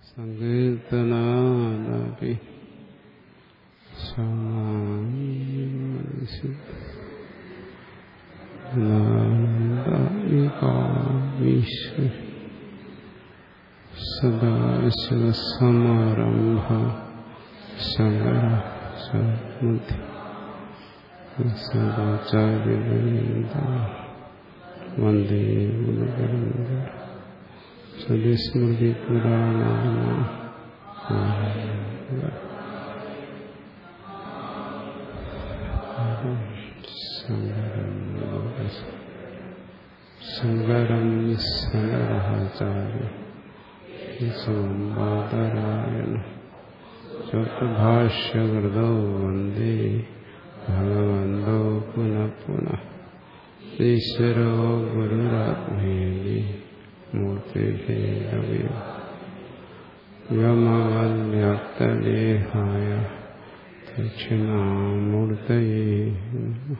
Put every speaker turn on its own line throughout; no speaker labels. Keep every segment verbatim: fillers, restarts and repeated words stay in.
സങ്കീർത്തനാദപി സദാശിവസമാരംഭ ശങ്കര മധ്യ സദാചാര്യ വന്ദേ ഗുരുപരമ്പര സദസ്മൃതി പുരാണ ശങ്കരം സനരഹാചാര്യ സംവാദരായണ ചതുർഭാഷ്യകൃതോ വന്ദേ ഭഗവന്തോ പുനഃ പുനഃ ഈശ്വരോ ഗുരുരാത്മേതി മൂർത്തിഭേദവ്യ വ്യോമവദ്വ്യാപ്തദേഹായ ദക്ഷിണാമൂർത്തയേ നമഃ.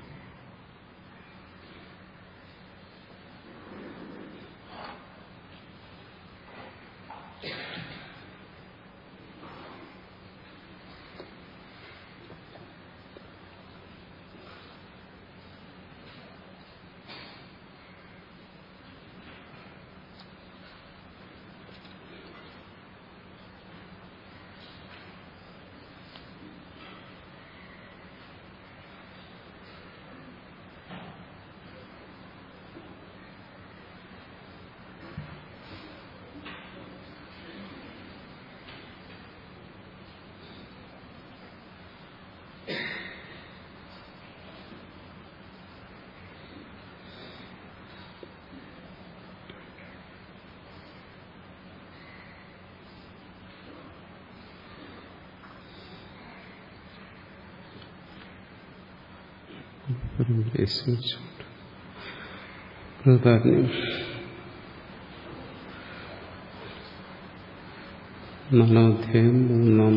നാലാമധ്യായം മൂന്നാം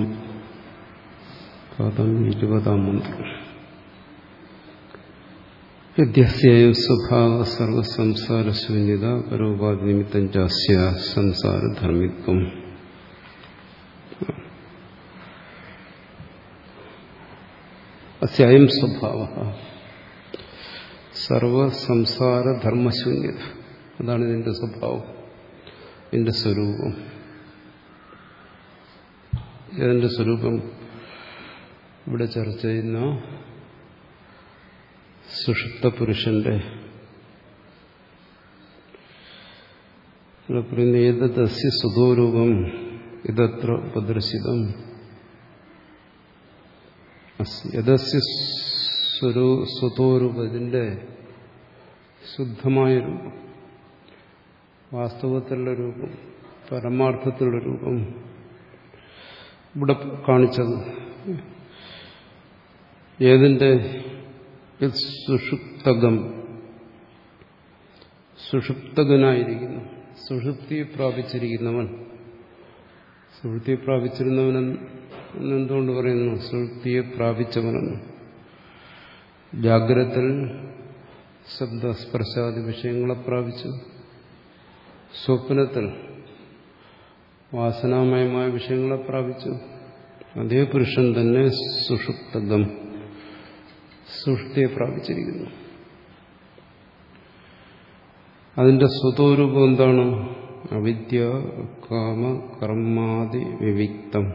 പാദം ഇരുപതാം മന്ത്രം. യദ്യസ്യം സ്വഭാവ സർവസംസാരശൂന്യത പരോപാധി നിമിത്തം ചാസ്യ സംസാരധർമ്മിത്വം. അസ്യം സ്വഭാവ സർവസംസാരധർമ്മശൂന്യത, അതാണ് ഇതിന്റെ സ്വഭാവം, ഇതിന്റെ സ്വരൂപം. ഇതിന്റെ സ്വരൂപം ഇവിടെ ചർച്ച ചെയ്യുന്ന സുഷുപ്ത പുരുഷന്റെ പറയുന്ന ഏതസ്യ സ്വതോരൂപം ഇതത്ര ഉപദർശിതം. യദസ്യ സ്വതോരൂപം, ഇതിന്റെ ശുദ്ധമായ രൂപം, വാസ്തവത്തിലുള്ള രൂപം, പരമാർത്ഥത്തിലുള്ള രൂപം ഇവിടെ കാണിച്ചത്. ഏതിന്റെ സുഷുപ്തകം, സുഷുപ്തകനായിരിക്കുന്നു, സുഷുപ്തിയെ പ്രാപിച്ചിരിക്കുന്നവൻ. സുഷുപ്തിയെ പ്രാപിച്ചിരുന്നവൻ എന്നെന്തുകൊണ്ട് പറയുന്നു? സുഷുപ്തിയെ പ്രാപിച്ചവനെന്ന്. ജാഗ്രതത്തിൽ ശബ്ദസ്പർശാദി വിഷയങ്ങളെ പ്രാപിച്ചു, സ്വപ്നത്തിൽ വാസനാമയമായ വിഷയങ്ങളെ പ്രാപിച്ചു. അതേ പുരുഷൻ തന്നെ സുഷുപ്തകം, സുഷുപ്തിയെ പ്രാപിച്ചിരിക്കുന്നു. അതിന്റെ സ്വതോരൂപം എന്താണ്? അവിദ്യ കാമ കർമാദി വിവിക്തം.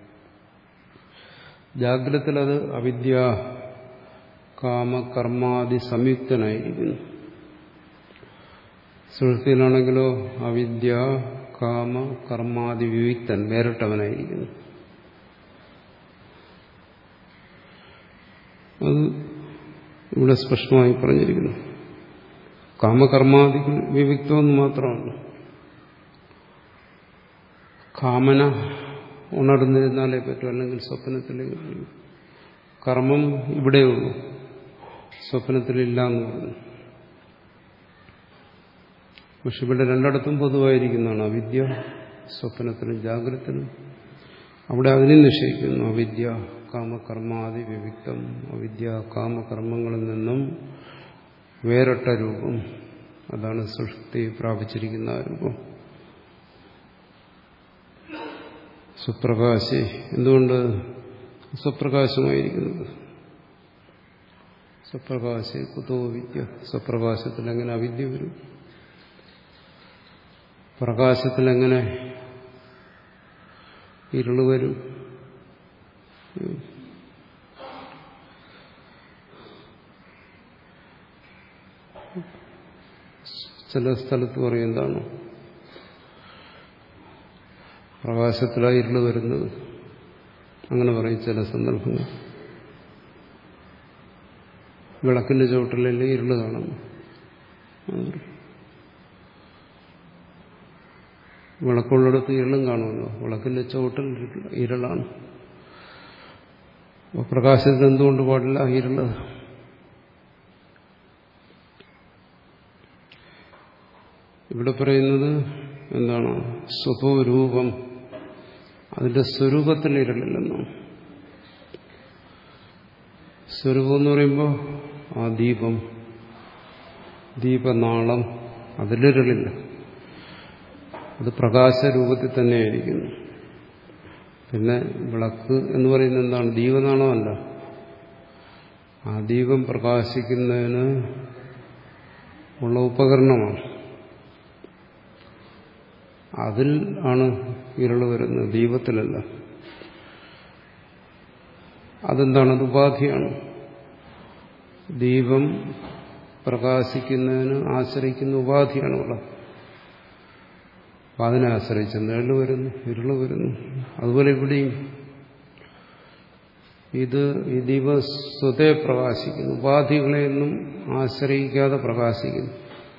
ജാഗ്രതത്തിൽ അത് അവിദ്യ കാമ കർമാദി സംയുക്തനായിരിക്കുന്നു. സുഷുപ്തിയിലാണെങ്കിലോ അവിദ്യ കാമ കർമാദി വിവിക്തൻ, വേറിട്ടവനായിരിക്കുന്നു. അത് ഇവിടെ സ്പഷ്ടമായി പറഞ്ഞിരിക്കുന്നു. കാമകർമാദികൾ വിവിക്തമെന്ന് മാത്രമാണ്. കാമന ഉണർന്നിരുന്നാലേ പറ്റൂ, അല്ലെങ്കിൽ സ്വപ്നത്തിലേക്ക്. കർമ്മം ഇവിടെയുള്ളൂ, സ്വപ്നത്തിലില്ല എന്ന് പറഞ്ഞു. പക്ഷെ ഇവിടെ രണ്ടിടത്തും പൊതുവായിരിക്കുന്നതാണ് അവിദ്യ, സ്വപ്നത്തിലും ജാഗ്രതത്തിലും. അവിടെ അതിനെ നിശ്ചയിക്കുന്നു. അവിദ്യ കാമകർമാദി വിവിക്തം, അവിദ്യ കാമകർമ്മങ്ങളിൽ നിന്നും വേറിട്ട രൂപം, അതാണ് സുഷുപ്തി പ്രാപിച്ചിരിക്കുന്ന ആ രൂപം. സ്വപ്രകാശി. എന്തുകൊണ്ട് സ്വപ്രകാശമായിരിക്കുന്നത്? സ്വപ്രകാശി കുതോ വിദ്യ. സ്വപ്രകാശത്തിൽ എങ്ങനെ അവിദ്യ വരും? പ്രകാശത്തിൽ എങ്ങനെ ഇരുള് വരും? ചില സ്ഥലത്ത് പറയും എന്താണ് പ്രകാശത്തിലാണ് ഇരുള് വരുന്നത്, അങ്ങനെ പറയും ചില സന്ദർഭങ്ങൾ. വിളക്കിന്റെ ചുവട്ടിലല്ലേ ഇരുള് കാണുന്നു. വിളക്കുള്ളിടത്ത് ഇരുളും കാണുമല്ലോ, വിളക്കിന്റെ ചുവട്ടിൽ ഇരുളാണ്. അപ്പോൾ പ്രകാശത്തിന് എന്തുകൊണ്ട് പാടില്ല ഇരുള്? ഇവിടെ പറയുന്നത് എന്താണ്? സ്വതോരൂപം, അതിന്റെ സ്വരൂപത്തിൽ ഇരുളില്ലെന്നോ. സ്വരൂപം എന്ന് പറയുമ്പോൾ ആ ദീപം, ദീപനാളം, അതിലിരളില്ല. അത് പ്രകാശരൂപത്തിൽ തന്നെയായിരിക്കുന്നു. പിന്നെ വിളക്ക് എന്ന് പറയുന്നത് എന്താണ്? ദീപനാളമല്ല. ആ ദീപം പ്രകാശിക്കുന്നതിന് ഉള്ള ഉപകരണമാണ്. അതിൽ ആണ് ഇരുള് വരുന്നത്, ദീപത്തിലല്ല. അതെന്താണ്? അത് ഉപാധിയാണ്. ദീപം പ്രകാശിക്കുന്നതിന് ആശ്രയിക്കുന്ന ഉപാധിയാണ് ഉള്ളത്. അപ്പം അതിനെ ആശ്രയിച്ച് നിഴല് വരുന്നു, ഇരുള് വരുന്നു. അതുപോലെ ഇവിടെയും ഇത് ഈ ദീപം സ്വതേ പ്രകാശിക്കുന്നു, ഉപാധികളെയൊന്നും ആശ്രയിക്കാതെ പ്രകാശിക്കുന്നു.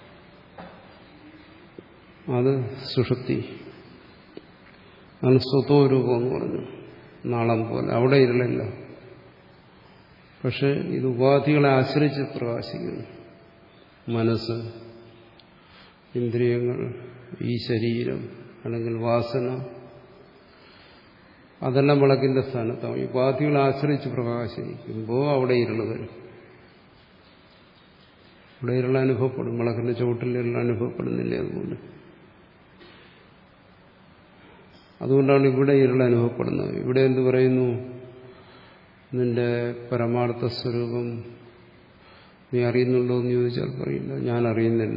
അത് സുഷുപ്തി, അതാണ് സ്വതോരൂപം എന്ന് പറഞ്ഞു. നാളം പോലെ അവിടെ ഇരുളില്ല. പക്ഷെ ഇത് ഉപാധികളെ ആശ്രയിച്ച് പ്രകാശിക്കുന്നു. മനസ്സ്, ഇന്ദ്രിയങ്ങൾ, ഈ ശരീരം അല്ലെങ്കിൽ വാസന, അതെല്ലാം വിളക്കിന്റെ സ്ഥാനത്താവും. ഈ ഉപാധികളെ ആശ്രയിച്ച് പ്രകാശിക്കുമ്പോൾ അവിടെ ഇരുള് വരും. അവിടെ ഇരുള അനുഭവപ്പെടും. വിളക്കിന്റെ ചുവട്ടിൽ ഇരുള അനുഭവപ്പെടുന്നില്ല. അതുകൊണ്ട് അതുകൊണ്ടാണ് ഇവിടെ ഇരുൾ അനുഭവപ്പെടുന്നത്. ഇവിടെ എന്ത് പറയുന്നു? നിന്റെ പരമാർത്ഥ സ്വരൂപം നീ അറിയുന്നുണ്ടോ എന്ന് ചോദിച്ചാൽ പറയില്ല, ഞാൻ അറിയുന്നില്ല.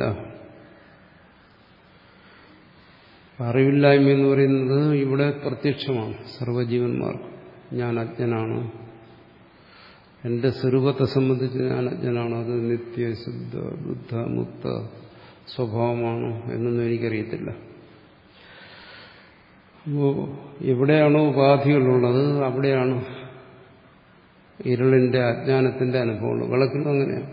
അറിവില്ലായ്മ എന്ന് പറയുന്നത് ഇവിടെ പ്രത്യക്ഷമാണ് സർവ്വജീവന്മാർക്ക്. ഞാൻ അജ്ഞനാണ്, എന്റെ സ്വരൂപത്തെ സംബന്ധിച്ച് ഞാൻ അജ്ഞനാണ്. അത് നിത്യ ശുദ്ധ ബുദ്ധ മുക്ത സ്വഭാവമാണോ എന്നൊന്നും എനിക്കറിയത്തില്ല. അപ്പോൾ എവിടെയാണോ ഉപാധികളുള്ളത് അവിടെയാണ് ഇരുളിന്റെ അജ്ഞാനത്തിന്റെ അനുഭവമുള്ളത്. വിളക്കിലും അങ്ങനെയാണ്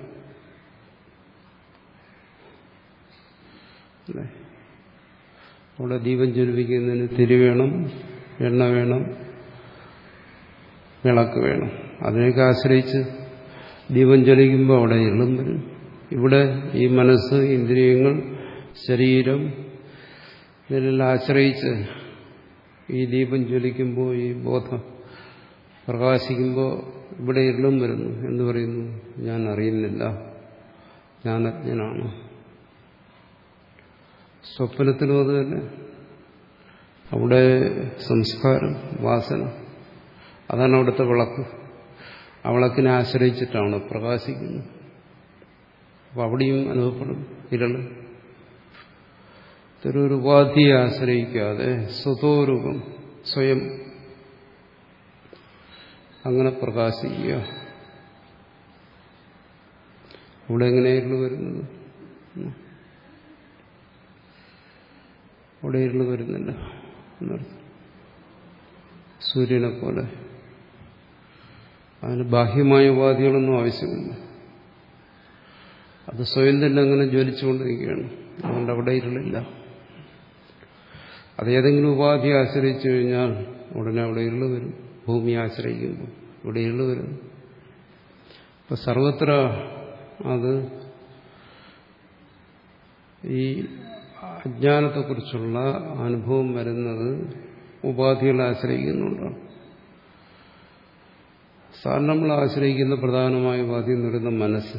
അല്ലേ? അവിടെ ദീപം ജ്വലിപ്പിക്കുന്നതിന് തിരി വേണം, എണ്ണ വേണം, വിളക്ക് വേണം. അതിനെയൊക്കെ ആശ്രയിച്ച് ദീപം ജ്വലിക്കുമ്പോൾ അവിടെ ഇരുളും വരും. ഇവിടെ ഈ മനസ്സ്, ഇന്ദ്രിയങ്ങൾ, ശരീരം, ഇതിനെല്ലാം ആശ്രയിച്ച് ഈ ദീപം ജ്വലിക്കുമ്പോൾ, ഈ ബോധം പ്രകാശിക്കുമ്പോൾ ഇവിടെ ഇരുളും വരുന്നു. എന്ന് പറയുന്നു? ഞാൻ അറിയുന്നില്ല, ഞാൻ അജ്ഞനാണ്. സ്വപ്നത്തിലും അത് തന്നെ. അവിടെ സംസ്കാരം, വാസന, അതാണ് അവിടുത്തെ വിളക്ക്. ആ വിളക്കിനെ ആശ്രയിച്ചിട്ടാണ് പ്രകാശിക്കുന്നത്. അപ്പം അവിടെയും അനുഭവപ്പെടും ഇരുള്. ഇതൊരു ഉപാധിയെ ആശ്രയിക്കാതെ സ്വതോരൂപം സ്വയം അങ്ങനെ പ്രകാശിക്കുക. അവിടെ എങ്ങനെയായിരുന്നു വരുന്നത്? അവിടെ ഇരുള് വരുന്നില്ല എന്നർത്ഥം. സൂര്യനെ പോലെ അതിന് ബാഹ്യമായ ഉപാധികളൊന്നും ആവശ്യമില്ല. അത് സ്വയം തന്നെ അങ്ങനെ ജ്വലിച്ചുകൊണ്ടിരിക്കുകയാണ്. അതുകൊണ്ട് അവിടെ ഇരുളില്ല. അത് ഏതെങ്കിലും ഉപാധിയെ ആശ്രയിച്ചു കഴിഞ്ഞാൽ ഉടനെ അവിടെ ഇരുള് വരും. ഭൂമിയെ ആശ്രയിക്കുമ്പോൾ ഇവിടെ ഇരുള് വരും. ഇപ്പം സർവത്ര അത് ഈ അജ്ഞാനത്തെക്കുറിച്ചുള്ള അനുഭവം വരുന്നത് ഉപാധികളെ ആശ്രയിക്കുന്നുണ്ടാണ്. സാധാരണ നമ്മൾ ആശ്രയിക്കുന്ന പ്രധാനമായ ഉപാധി എന്ന് പറയുന്ന മനസ്സ്.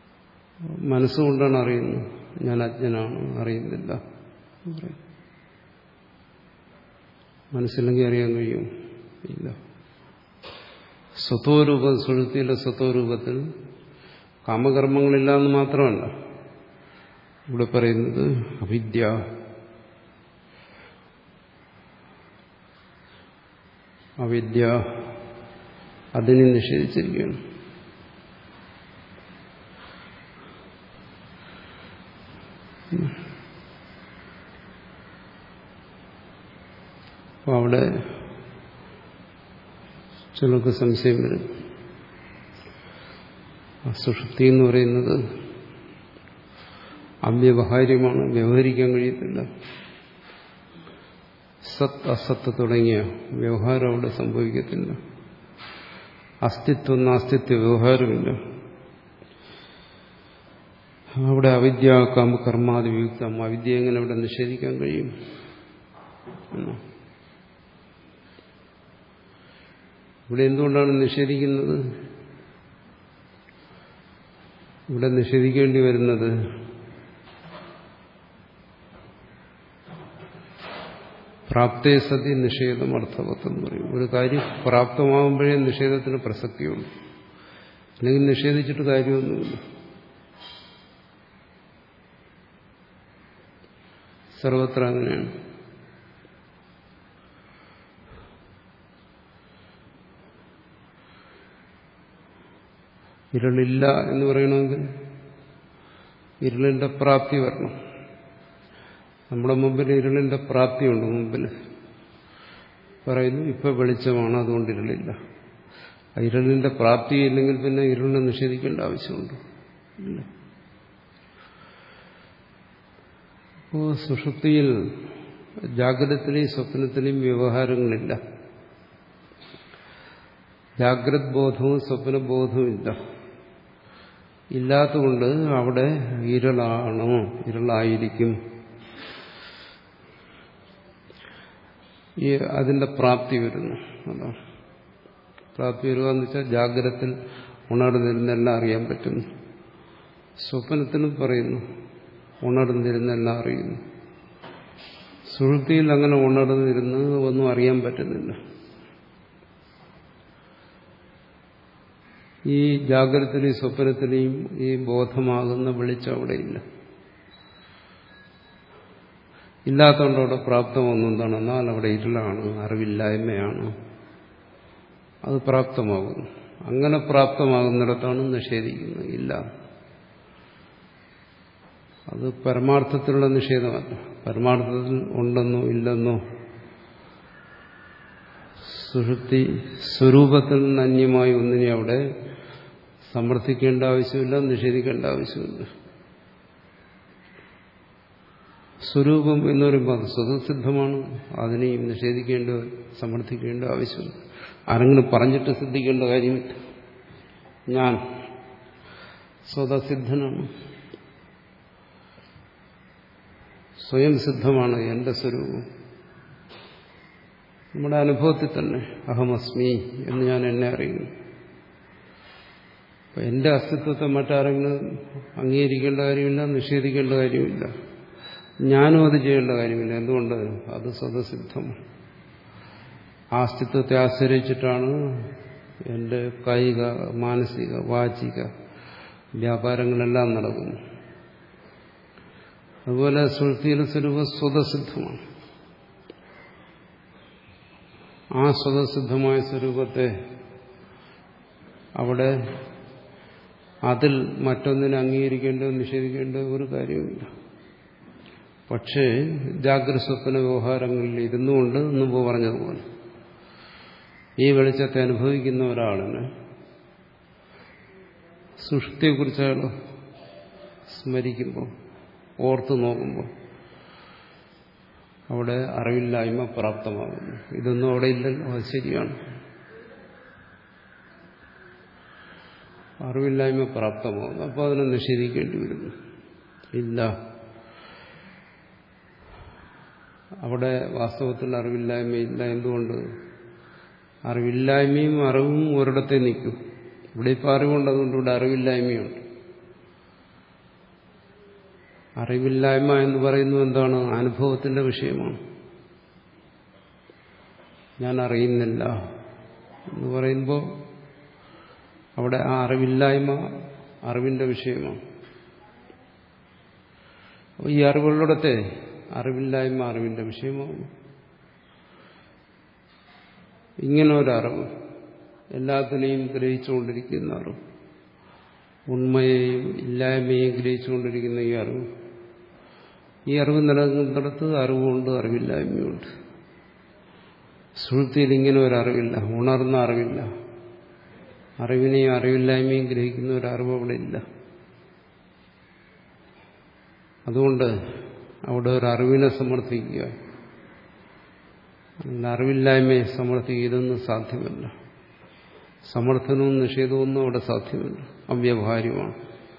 മനസ്സുകൊണ്ടാണ് അറിയുന്നത്. ഞാൻ അജ്ഞനാണ്, അറിയുന്നില്ല. മനസ്സില്ലെങ്കിൽ അറിയാൻ കഴിയും? ഇല്ല. സ്വത്വരൂപം, സുഷുപ്തിയിലെ സ്വത്വരൂപത്തിൽ കാമകർമ്മങ്ങളില്ല എന്ന് മാത്രമല്ല, ഇവിടെ പറയുന്നത് അവിദ്യ, അവിദ്യ അതിനെ നിഷേധിച്ചിരിക്കുകയാണ്. അപ്പോൾ അവിടെ ചിലർക്ക് സംശയം വരും. സുഷുപ്തി എന്ന് പറയുന്നത് അവ്യവഹാര്യമാണ്, വ്യവഹരിക്കാൻ കഴിയത്തില്ല. സത് അസത്ത് തുടങ്ങിയ വ്യവഹാരം അവിടെ സംഭവിക്കത്തില്ല. അസ്തിത്വം നാസ്തിത്വ വ്യവഹാരമില്ല. അവിടെ അവിദ്യ കാമ കർമാദി വിയുക്തം. അവിദ്യ എങ്ങനെ അവിടെ നിഷേധിക്കാൻ കഴിയും? ഇവിടെ എന്തുകൊണ്ടാണ് നിഷേധിക്കുന്നത്? ഇവിടെ നിഷേധിക്കേണ്ടി വരുന്നത് പ്രാപ്തേ സതി നിഷേധം അർത്ഥവത്തെന്ന് പറയും. ഒരു കാര്യം പ്രാപ്തമാകുമ്പോഴേ നിഷേധത്തിന് പ്രസക്തിയുള്ളൂ, അല്ലെങ്കിൽ നിഷേധിച്ചിട്ട് കാര്യമൊന്നുമില്ല. സർവത്ര അങ്ങനെയാണ്. ഇരുളില്ല എന്ന് പറയണമെങ്കിൽ ഇരുളിന്റെ പ്രാപ്തി വരണം. നമ്മുടെ മുമ്പിൽ ഇരുളിന്റെ പ്രാപ്തിയുണ്ട്. മുമ്പിൽ പറയുന്നു ഇപ്പൊ വെളിച്ചമാണ്, അതുകൊണ്ട് ഇരുളില്ല. ഇരുളിന്റെ പ്രാപ്തി ഇല്ലെങ്കിൽ പിന്നെ ഇരുളിനെ നിഷേധിക്കേണ്ട ആവശ്യമുണ്ട്? ഇല്ല. അപ്പോൾ സുഷുപ്തിയിൽ ജാഗ്രതത്തിലെയും സ്വപ്നത്തിലെയും വ്യവഹാരങ്ങളില്ല. ജാഗ്രത് ബോധവും സ്വപ്നബോധവും ഇല്ല. ഇല്ലാത്തതുകൊണ്ട് അവിടെ ഇരുളാണോ, ഇരുളായിരിക്കും. ഈ അതിന്റെ പ്രാപ്തി വരുന്നു. അതാണ് പ്രാപ്തി വരിക എന്ന് വെച്ചാൽ ജാഗ്രതത്തിൽ ഉണർന്നിരുന്നെല്ലാം അറിയാൻ പറ്റുന്നു. സ്വപ്നത്തിനും പറയുന്നു ഉണർന്നിരുന്നെല്ലാം അറിയുന്നു. സുഷുപ്തിയിൽ അങ്ങനെ ഉണർന്നിരുന്ന് ഒന്നും അറിയാൻ പറ്റുന്നില്ല. ഈ ജാഗ്രതത്തിലെയും സ്വപ്നത്തിലെയും ഈ ബോധമാകുന്ന വെളിച്ചം അവിടെയില്ല. ഇല്ലാത്തതുകൊണ്ട് അവിടെ പ്രാപ്തമൊന്നും എന്താണ്? എന്നാൽ അവിടെ ഇരുളാണ്, അറിവില്ലായ്മയാണ്. അത് പ്രാപ്തമാകുന്നു. അങ്ങനെ പ്രാപ്തമാകുന്നിടത്താണ് നിഷേധിക്കുന്നത്. ഇല്ല, അത് പരമാർത്ഥത്തിലുള്ള നിഷേധമല്ല. പരമാർത്ഥത്തിൽ ഉണ്ടെന്നോ ഇല്ലെന്നോ സുഷുപ്തി സ്വരൂപത്തിൽ നിന്ന് അന്യമായി ഒന്നിനെ അവിടെ സമർത്ഥിക്കേണ്ട ആവശ്യമില്ല, നിഷേധിക്കേണ്ട ആവശ്യമില്ല. സ്വരൂപം എന്ന് പറയുമ്പോൾ അത് സ്വതസിദ്ധമാണ്. അതിനെയും നിഷേധിക്കേണ്ട സമർത്ഥിക്കേണ്ട ആവശ്യമില്ല. ആരെങ്കിലും പറഞ്ഞിട്ട് സിദ്ധിക്കേണ്ട കാര്യമില്ല. ഞാൻ സ്വതസിദ്ധനാണ്, സ്വയം സിദ്ധമാണ് എന്റെ സ്വരൂപം. നമ്മുടെ അനുഭവത്തിൽ തന്നെ അഹമസ്മി എന്ന് ഞാൻ എന്നെ അറിയുന്നു. അപ്പം എന്റെ അസ്തിത്വത്തെ മറ്റാരെങ്കിലും അംഗീകരിക്കേണ്ട കാര്യമില്ല, നിഷേധിക്കേണ്ട കാര്യമില്ല. ഞാനും അത് ചെയ്യേണ്ട കാര്യമില്ല. എന്തുകൊണ്ട്? അത് സ്വതസിദ്ധമാണ്. ആ അസ്തിത്വത്തെ ആശ്രയിച്ചിട്ടാണ് എൻ്റെ കായിക, മാനസിക, വാചിക വ്യാപാരങ്ങളെല്ലാം നടക്കുന്നു. അതുപോലെ സുഷുപ്തിയിലെ സ്വരൂപം സ്വതസിദ്ധമാണ്. ആ സ്വതസിദ്ധമായ സ്വരൂപത്തെ അവിടെ അതിൽ മറ്റൊന്നിനെ അംഗീകരിക്കേണ്ടോ നിഷേധിക്കേണ്ടോ ഒരു കാര്യമില്ല. പക്ഷേ ജാഗ്രത സ്വപ്ന വ്യവഹാരങ്ങളിൽ ഇരുന്നുകൊണ്ട് മുമ്പ് പറഞ്ഞതുപോലെ ഈ വെളിച്ചത്തെ അനുഭവിക്കുന്ന ഒരാളിന് സുഷുപ്തിയെക്കുറിച്ച് അയാൾ സ്മരിക്കുമ്പോൾ, ഓർത്തു നോക്കുമ്പോൾ അവിടെ അറിവില്ലായ്മ പ്രാപ്തമാകുന്നു. ഇതൊന്നും അവിടെ ഇല്ലല്ലോ. അത് ശരിയാണ്, അറിവില്ലായ്മ പ്രാപ്തമാകുന്നു. അപ്പോൾ അതിനെ നിഷേധിക്കേണ്ടി വരുന്നു. ഇല്ല, അവിടെ വാസ്തവത്തിൽ അറിവില്ലായ്മയില്ല. എന്തുകൊണ്ട്? അറിവില്ലായ്മയും അറിവും ഒരിടത്തെ നിൽക്കും. ഇവിടെ ഇപ്പോൾ അറിവുണ്ട്, അതുകൊണ്ട് ഇവിടെ അറിവില്ലായ്മയുണ്ട്. അറിവില്ലായ്മ എന്ന് പറയുന്നത് എന്താണ്? അനുഭവത്തിന്റെ വിഷയമാണ്. ഞാൻ അറിയുന്നില്ല എന്ന് പറയുമ്പോൾ അവിടെ ആ അറിവില്ലായ്മ അറിവിന്റെ വിഷയമാണ്. അപ്പോൾ ഈ അറിവുള്ളിടത്തെ അറിവില്ലായ്മ അറിവിന്റെ വിഷയമാകും. ഇങ്ങനെ ഒരറിവ്, എല്ലാത്തിനെയും ഗ്രഹിച്ചുകൊണ്ടിരിക്കുന്ന അറിവ്, ഉണ്മയെയും ഇല്ലായ്മയെയും ഗ്രഹിച്ചുകൊണ്ടിരിക്കുന്ന ഈ അറിവ്, ഈ അറിവ് നിലനിന്നിടത്ത് അറിവുണ്ട്, അറിവില്ലായ്മയുണ്ട്. സുഹൃത്തിയിൽ ഇങ്ങനെ ഒരറിവില്ല, ഉണർന്ന അറിവില്ല. അറിവിനെയും അറിവില്ലായ്മയും ഗ്രഹിക്കുന്ന ഒരറിവ് അവിടെ ഇല്ല. അതുകൊണ്ട് അവിടെ ഒരു അറിവിനെ സമർത്ഥിക്കുക, അറിവില്ലായ്മയെ സമർത്ഥിക്കുക, ഇതൊന്നും സാധ്യമല്ല. സമർത്ഥനവും നിഷേധമൊന്നും അവിടെ സാധ്യമല്ല, അവ്യവഹാര്യമാണ്.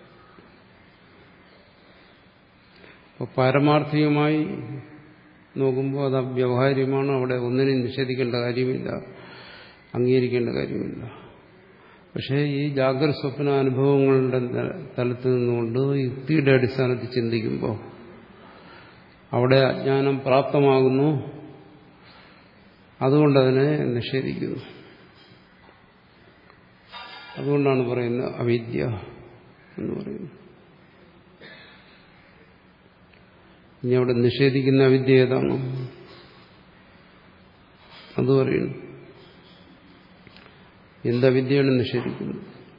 അപ്പോൾ പാരമാർത്ഥികമായി നോക്കുമ്പോൾ അത് അവ്യവഹാര്യമാണ്. അവിടെ ഒന്നിനെയും നിഷേധിക്കേണ്ട കാര്യമില്ല, അംഗീകരിക്കേണ്ട കാര്യമില്ല. പക്ഷേ ഈ ജാഗ്രത സ്വപ്ന അനുഭവങ്ങളുടെ തലത്തിൽ നിന്നുകൊണ്ട് യുക്തിയുടെ അടിസ്ഥാനത്തിൽ ചിന്തിക്കുമ്പോൾ അവിടെ അജ്ഞാനം പ്രാപ്തമാകുന്നു. അതുകൊണ്ടതിനെ നിഷേധിക്കുന്നു. അതുകൊണ്ടാണ് പറയുന്നത് അവിദ്യ എന്ന് പറയുന്നത്. ഇനി അവിടെ നിഷേധിക്കുന്ന അവിദ്യ ഏതാണ്? അത് പറയുന്നു. എന്തവിദ്യയാണ് നിഷേധിക്കുന്നത്?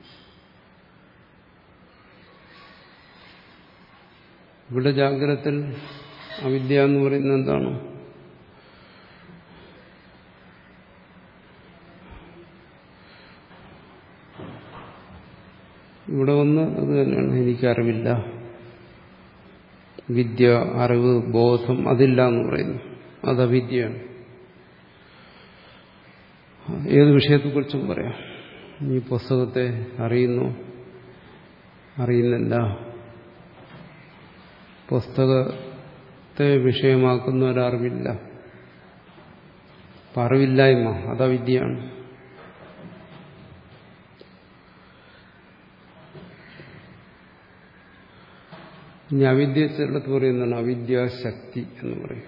ഇവിടെ ജാഗ്രതത്തിൽ അവിദ്യ എന്ന് പറയുന്നത് എന്താണ്? ഇവിടെ ഒന്ന് അത് തന്നെയാണ്, എനിക്കറിവില്ല. വിദ്യ, അറിവ്, ബോധം അതില്ല എന്ന് പറയുന്നു. അത് അവിദ്യയാണ്. ഏത് വിഷയത്തെക്കുറിച്ചും പറയാം. ഈ പുസ്തകത്തെ അറിയുന്നു, അറിയുന്നില്ല. പുസ്തകത്തെ വിഷയമാക്കുന്ന ഒരറിവില്ല. അപ്പം അറിവില്ലായ്മ അത് അവിദ്യയാണ്. ഇനി അവിദ്യ ചിലടത്ത് പറയുന്നതാണ് അവിദ്യാശക്തി എന്ന് പറയും.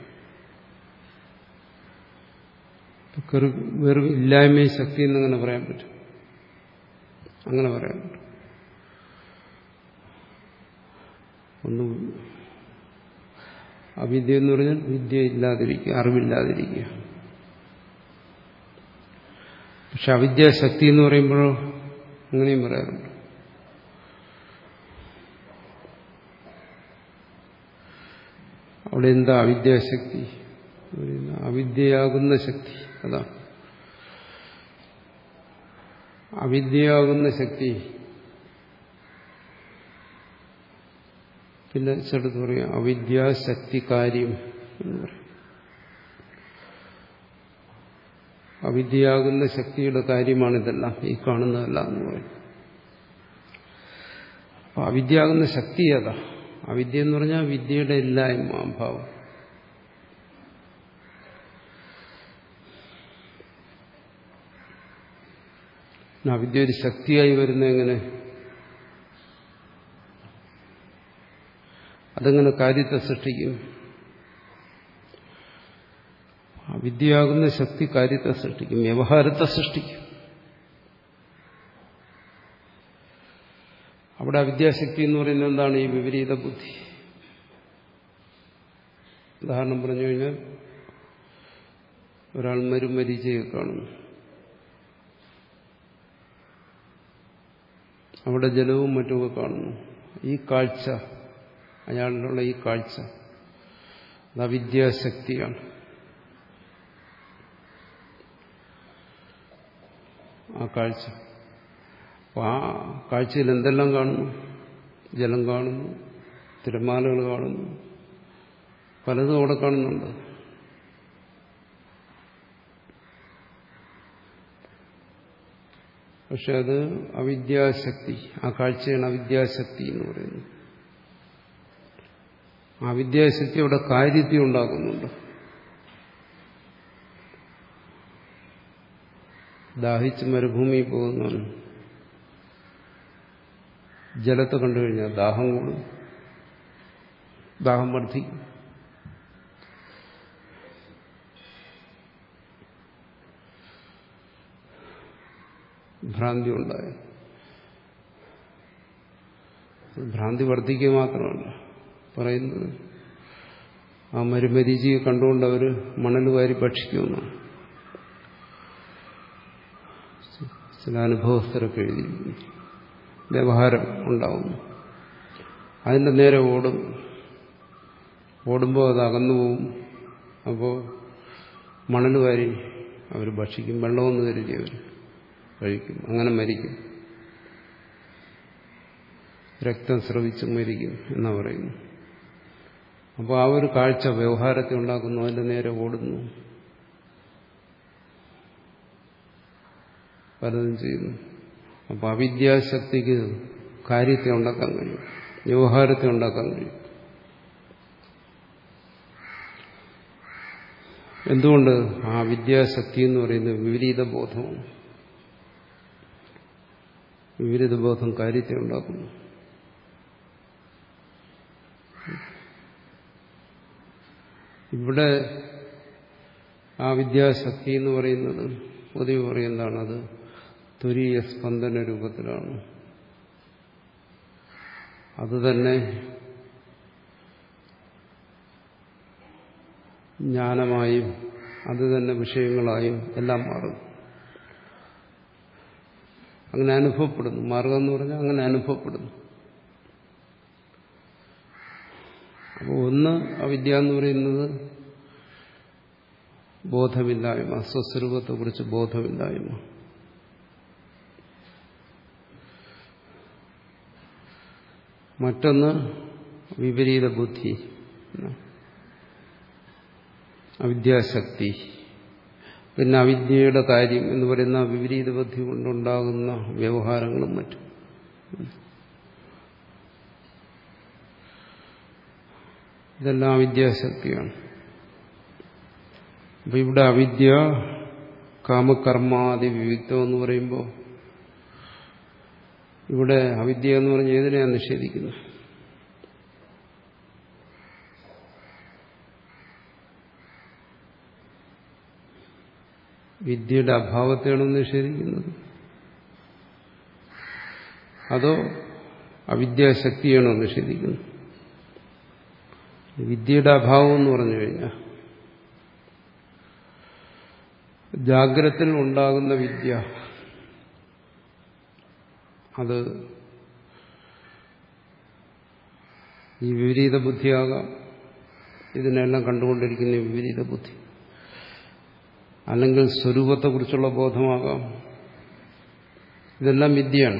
വെറും ഇല്ലായ്മയും ശക്തി എന്നങ്ങനെ പറയാൻ പറ്റും. അങ്ങനെ പറയാൻ പറ്റും. ഒന്ന് അവിദ്യ എന്ന് പറഞ്ഞാൽ വിദ്യ ഇല്ലാതിരിക്കുക, അറിവില്ലാതിരിക്കുക. പക്ഷെ അവിദ്യാശക്തി എന്ന് പറയുമ്പോഴോ അങ്ങനെയും പറയാറുണ്ട്. അവിടെ എന്താ അവിദ്യാശക്തി? അവിദ്യയാകുന്ന ശക്തി, അതാണ് അവിദ്യയാകുന്ന ശക്തി. പിന്നെ ചിലത് പറയാം അവിദ്യാശക്തി കാര്യം എന്ന് പറയും. അവിദ്യയാകുന്ന ശക്തിയുടെ കാര്യമാണിതെല്ലാം, ഈ കാണുന്നതല്ല എന്ന് പറയും. അപ്പൊ അവിദ്യയാകുന്ന ശക്തി ഏതാ? അവിദ്യ എന്ന് പറഞ്ഞാൽ വിദ്യയുടെ ഇല്ലായ്മ, അഭാവം. അവിദ്യ ഒരു ശക്തിയായി വരുന്ന എങ്ങനെ? അതെങ്ങനെ കാര്യത്തെ സൃഷ്ടിക്കും? അവിദ്യയാകുന്ന ശക്തി കാര്യത്തെ സൃഷ്ടിക്കും, വ്യവഹാരത്തെ സൃഷ്ടിക്കും. അവിടെ അവിദ്യാശക്തി എന്ന് പറയുന്നത് എന്താണ്? ഈ വിപരീത ബുദ്ധി. ഉദാഹരണം പറഞ്ഞു കഴിഞ്ഞാൽ ഒരാൾ മരുമരീചയെ കാണുന്നു. അവിടെ ജലവും മറ്റുമൊക്കെ കാണുന്നു. ഈ കാഴ്ച, അയാളിലുള്ള ഈ കാഴ്ച അത് അവിദ്യാശക്തിയാണ്. ആ കാഴ്ച, അപ്പോൾ ആ കാഴ്ചയിൽ എന്തെല്ലാം കാണുന്നു? ജലം കാണുന്നു, തിരമാലകൾ കാണുന്നു, പലതും അവിടെ കാണുന്നുണ്ട്. പക്ഷെ അത് അവിദ്യാശക്തി, ആ കാഴ്ചയാണ് അവിദ്യാശക്തി എന്ന് പറയുന്നത്. ആ വിദ്യാശക്തി അവിടെ കാര്യത്തെ ഉണ്ടാക്കുന്നുണ്ട്. ദാഹിച്ച് മരുഭൂമി പോകുന്നവൻ ജലത്തെ കണ്ടു കഴിഞ്ഞാൽ ദാഹം കൂടും, ദാഹം വർദ്ധിക്കും. ഭ്രാന്തി ഉണ്ടായി. ഭ്രാന്തി വർദ്ധിക്കുക മാത്രമല്ല പറയുന്നത്, ആ മരുമരീചിയെ കണ്ടുകൊണ്ട് അവർ മണൽ വാരി ഭക്ഷിക്കുമെന്നാണ് ചില അനുഭവസ്ഥരൊക്കെ എഴുതിയിരിക്കുന്നു. വ്യവഹാരം ഉണ്ടാവുന്നു, അതിൻ്റെ നേരെ ഓടും. ഓടുമ്പോൾ അത് അകന്നു പോവും. അപ്പോൾ മണൽ വാരി അവർ ഭക്ഷിക്കും, വെള്ളമൊന്നും കരുതി അവർ കഴിക്കും, അങ്ങനെ മരിക്കും. രക്തം സ്രവിച്ച് മരിക്കും എന്നാ പറയുന്നു. അപ്പോൾ ആ ഒരു കാഴ്ച വ്യവഹാരത്തെ ഉണ്ടാക്കുന്നു, അതിൻ്റെ നേരെ ഓടുന്നു, പലതും ചെയ്യുന്നു. അപ്പോൾ അവിദ്യാശക്തിക്ക് കാര്യത്തെ ഉണ്ടാക്കാൻ കഴിയും, വ്യവഹാരത്തെ ഉണ്ടാക്കാൻ കഴിയും. എന്തുകൊണ്ട്? ആ വിദ്യാശക്തി എന്ന് പറയുന്നത് വിപരീത ബോധമാണ്. വിപരീത ബോധം കാര്യത്തെ ഉണ്ടാക്കുന്നു. ഇവിടെ ആ വിദ്യാശക്തി എന്ന് പറയുന്നത് പൊതുവെ പറയുന്നതാണ്, അത് തുരീയ സ്പന്ദന രൂപത്തിലാണ്. അതുതന്നെ ജ്ഞാനമായും അത് തന്നെ വിഷയങ്ങളായും എല്ലാം മാറും. അങ്ങനെ അനുഭവപ്പെടുന്നു. മാർഗം എന്ന് പറഞ്ഞാൽ അങ്ങനെ അനുഭവപ്പെടുന്നു. അപ്പോൾ ഒന്ന് അവിദ്യ എന്ന് പറയുന്നത് ബോധമില്ലായ്മ, സ്വസ്വരൂപത്തെക്കുറിച്ച് ബോധമില്ലായ്മ. മറ്റൊന്ന് വിപരീത ബുദ്ധി, അവിദ്യാശക്തി. പിന്നെ അവിദ്യയുടെ കാര്യം എന്ന് പറയുന്ന വിപരീത ബുദ്ധി കൊണ്ടുണ്ടാകുന്ന വ്യവഹാരങ്ങളും മറ്റും. ഇതെല്ലാം അവിദ്യാശക്തിയാണ്. അപ്പൊ ഇവിടെ അവിദ്യ കാമകർമാദി വിവിക്തം എന്ന് പറയുമ്പോൾ ഇവിടെ അവിദ്യ എന്ന് പറഞ്ഞ ഏതിനെയാണ് നിഷേധിക്കുന്നത്? വിദ്യയുടെ അഭാവത്തെയാണോ നിഷേധിക്കുന്നത്, അതോ അവിദ്യാശക്തിയാണോ നിഷേധിക്കുന്നത്? വിദ്യയുടെ അഭാവം എന്ന് പറഞ്ഞു കഴിഞ്ഞാൽ ജാഗ്രത്തിൽ ഉണ്ടാകുന്ന വിദ്യ, അത് ഈ വിപരീത ബുദ്ധിയാകാം. ഇതിനെല്ലാം കണ്ടുകൊണ്ടിരിക്കുന്ന വിപരീത ബുദ്ധി, അല്ലെങ്കിൽ സ്വരൂപത്തെക്കുറിച്ചുള്ള ബോധമാകാം. ഇതെല്ലാം വിദ്യയാണ്.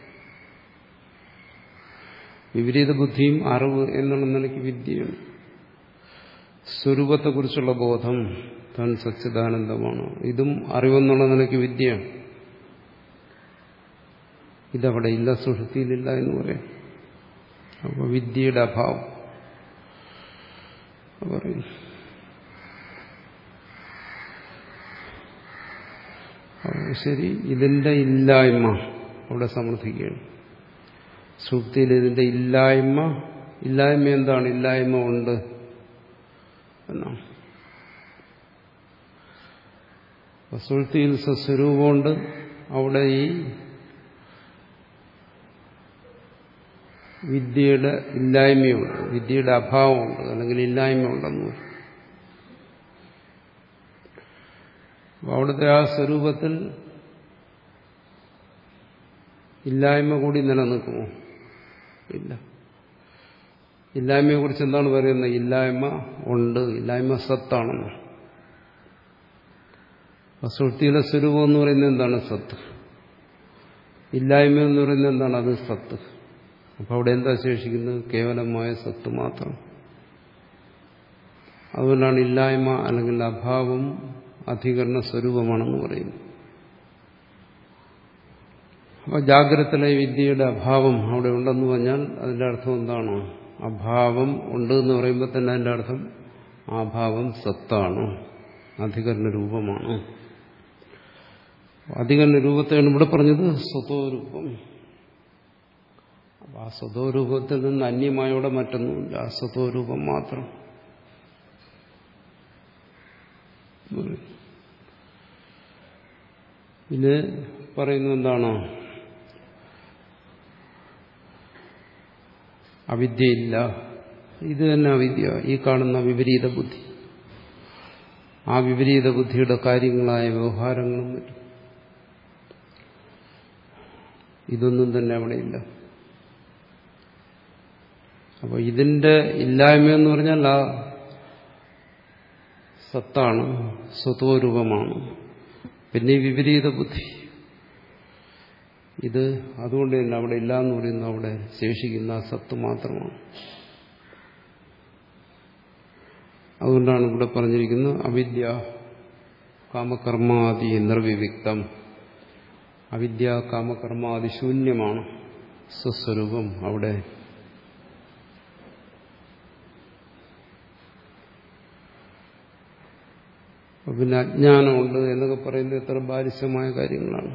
വിപരീത ബുദ്ധിയും അറിവ് എന്നുള്ള നിലയ്ക്ക് വിദ്യയാണ്. സ്വരൂപത്തെക്കുറിച്ചുള്ള ബോധം താൻ സച്ചിദാനന്ദമാണ്, ഇതും അറിവെന്നുള്ള നിലയ്ക്ക് വിദ്യയാണ്. ഇതവിടെ ഇല്ല, സുഷുപ്തിയിലില്ല എന്ന് പറയാം. അപ്പോൾ വിദ്യയുടെ അഭാവം പറയും. ശരി, ഇതിന്റെ ഇല്ലായ്മ അവിടെ സമർത്ഥിക്കുകയാണ്. സുഷുപ്തിയിൽ ഇതിന്റെ ഇല്ലായ്മ, ഇല്ലായ്മ എന്താണ്? ഇല്ലായ്മ ഉണ്ട് എന്നാണ്. സുഷുപ്തിയിൽ സ്വസ്വരൂപമുണ്ട്, അവിടെ ഈ വിദ്യയുടെ ഇല്ലായ്മയുണ്ട്, വിദ്യയുടെ അഭാവമുണ്ട്, അല്ലെങ്കിൽ ഇല്ലായ്മ ഉണ്ടെന്ന് പറയും. അവിടുത്തെ ആ സ്വരൂപത്തിൽ ഇല്ലായ്മ കൂടി നിലനിൽക്കുമോ? ഇല്ല. ഇല്ലായ്മയെക്കുറിച്ച് എന്താണ് പറയുന്നത്? ഇല്ലായ്മ ഉണ്ട്, ഇല്ലായ്മ സത്താണെന്ന്. സുഷുപ്തിയിലെ സ്വരൂപം എന്ന് പറയുന്നത് എന്താണ്? സത്ത്. ഇല്ലായ്മ എന്ന് പറയുന്നത് എന്താണ്? അത് സത്ത്. അപ്പൊ അവിടെ എന്താ ശേഷിക്കുന്നത്? കേവലമായ സത്ത് മാത്രം. അതുകൊണ്ടാണ് ഇല്ലായ്മ അല്ലെങ്കിൽ അഭാവം അധികരണ സ്വരൂപമാണെന്ന് പറയുന്നത്. അപ്പൊ ജാഗ്രതയിലെ വിദ്യയുടെ അഭാവം അവിടെ ഉണ്ടെന്ന് പറഞ്ഞാൽ അതിന്റെ അർത്ഥം എന്താണ്? അഭാവം ഉണ്ട് എന്ന് പറയുമ്പോൾ തന്നെ അതിന്റെ അർത്ഥം ആ ഭാവം സത്താണ്, അധികരണ രൂപമാണ്. അധികരണ രൂപത്തെയാണ് ഇവിടെ പറഞ്ഞത് സ്വതോരൂപം. അപ്പൊ ആ സ്വതോരൂപത്തിൽ നിന്ന് അന്യമായോടെ മറ്റൊന്നുമില്ല, ആ സ്വതോരൂപം മാത്രം. ഇത് പറയുന്നത് എന്താണോ? അവിദ്യയില്ല. ഇത് തന്നെ അവിദ്യ, ഈ കാണുന്ന വിപരീത ബുദ്ധി. ആ വിപരീത ബുദ്ധിയുടെ കാര്യങ്ങളായ വ്യവഹാരങ്ങളും മറ്റും ഇതൊന്നും തന്നെ അവിടെയില്ല. അപ്പോൾ ഇതിന്റെ ഇല്ലായ്മയെന്ന് പറഞ്ഞാൽ ആ സത്താണ്, സ്വതോരൂപമാണ്. പിന്നെ ഈ വിപരീത ബുദ്ധി, ഇത് അതുകൊണ്ട് തന്നെ അവിടെ ഇല്ല എന്ന് പറയുന്നു. അവിടെ ശേഷിക്കുന്ന ആ സത്ത് മാത്രമാണ്. അതുകൊണ്ടാണ് ഇവിടെ പറഞ്ഞിരിക്കുന്നത് അവിദ്യ കാമകർമാദി നിർവിവിക്തം. അവിദ്യ കാമകർമാദി ശൂന്യമാണ് സ്വസ്വരൂപം അവിടെ. പിന്നെ അജ്ഞാനമുണ്ട് എന്നൊക്കെ പറയുന്നത് എത്ര ബാലിശമായ കാര്യങ്ങളാണ്.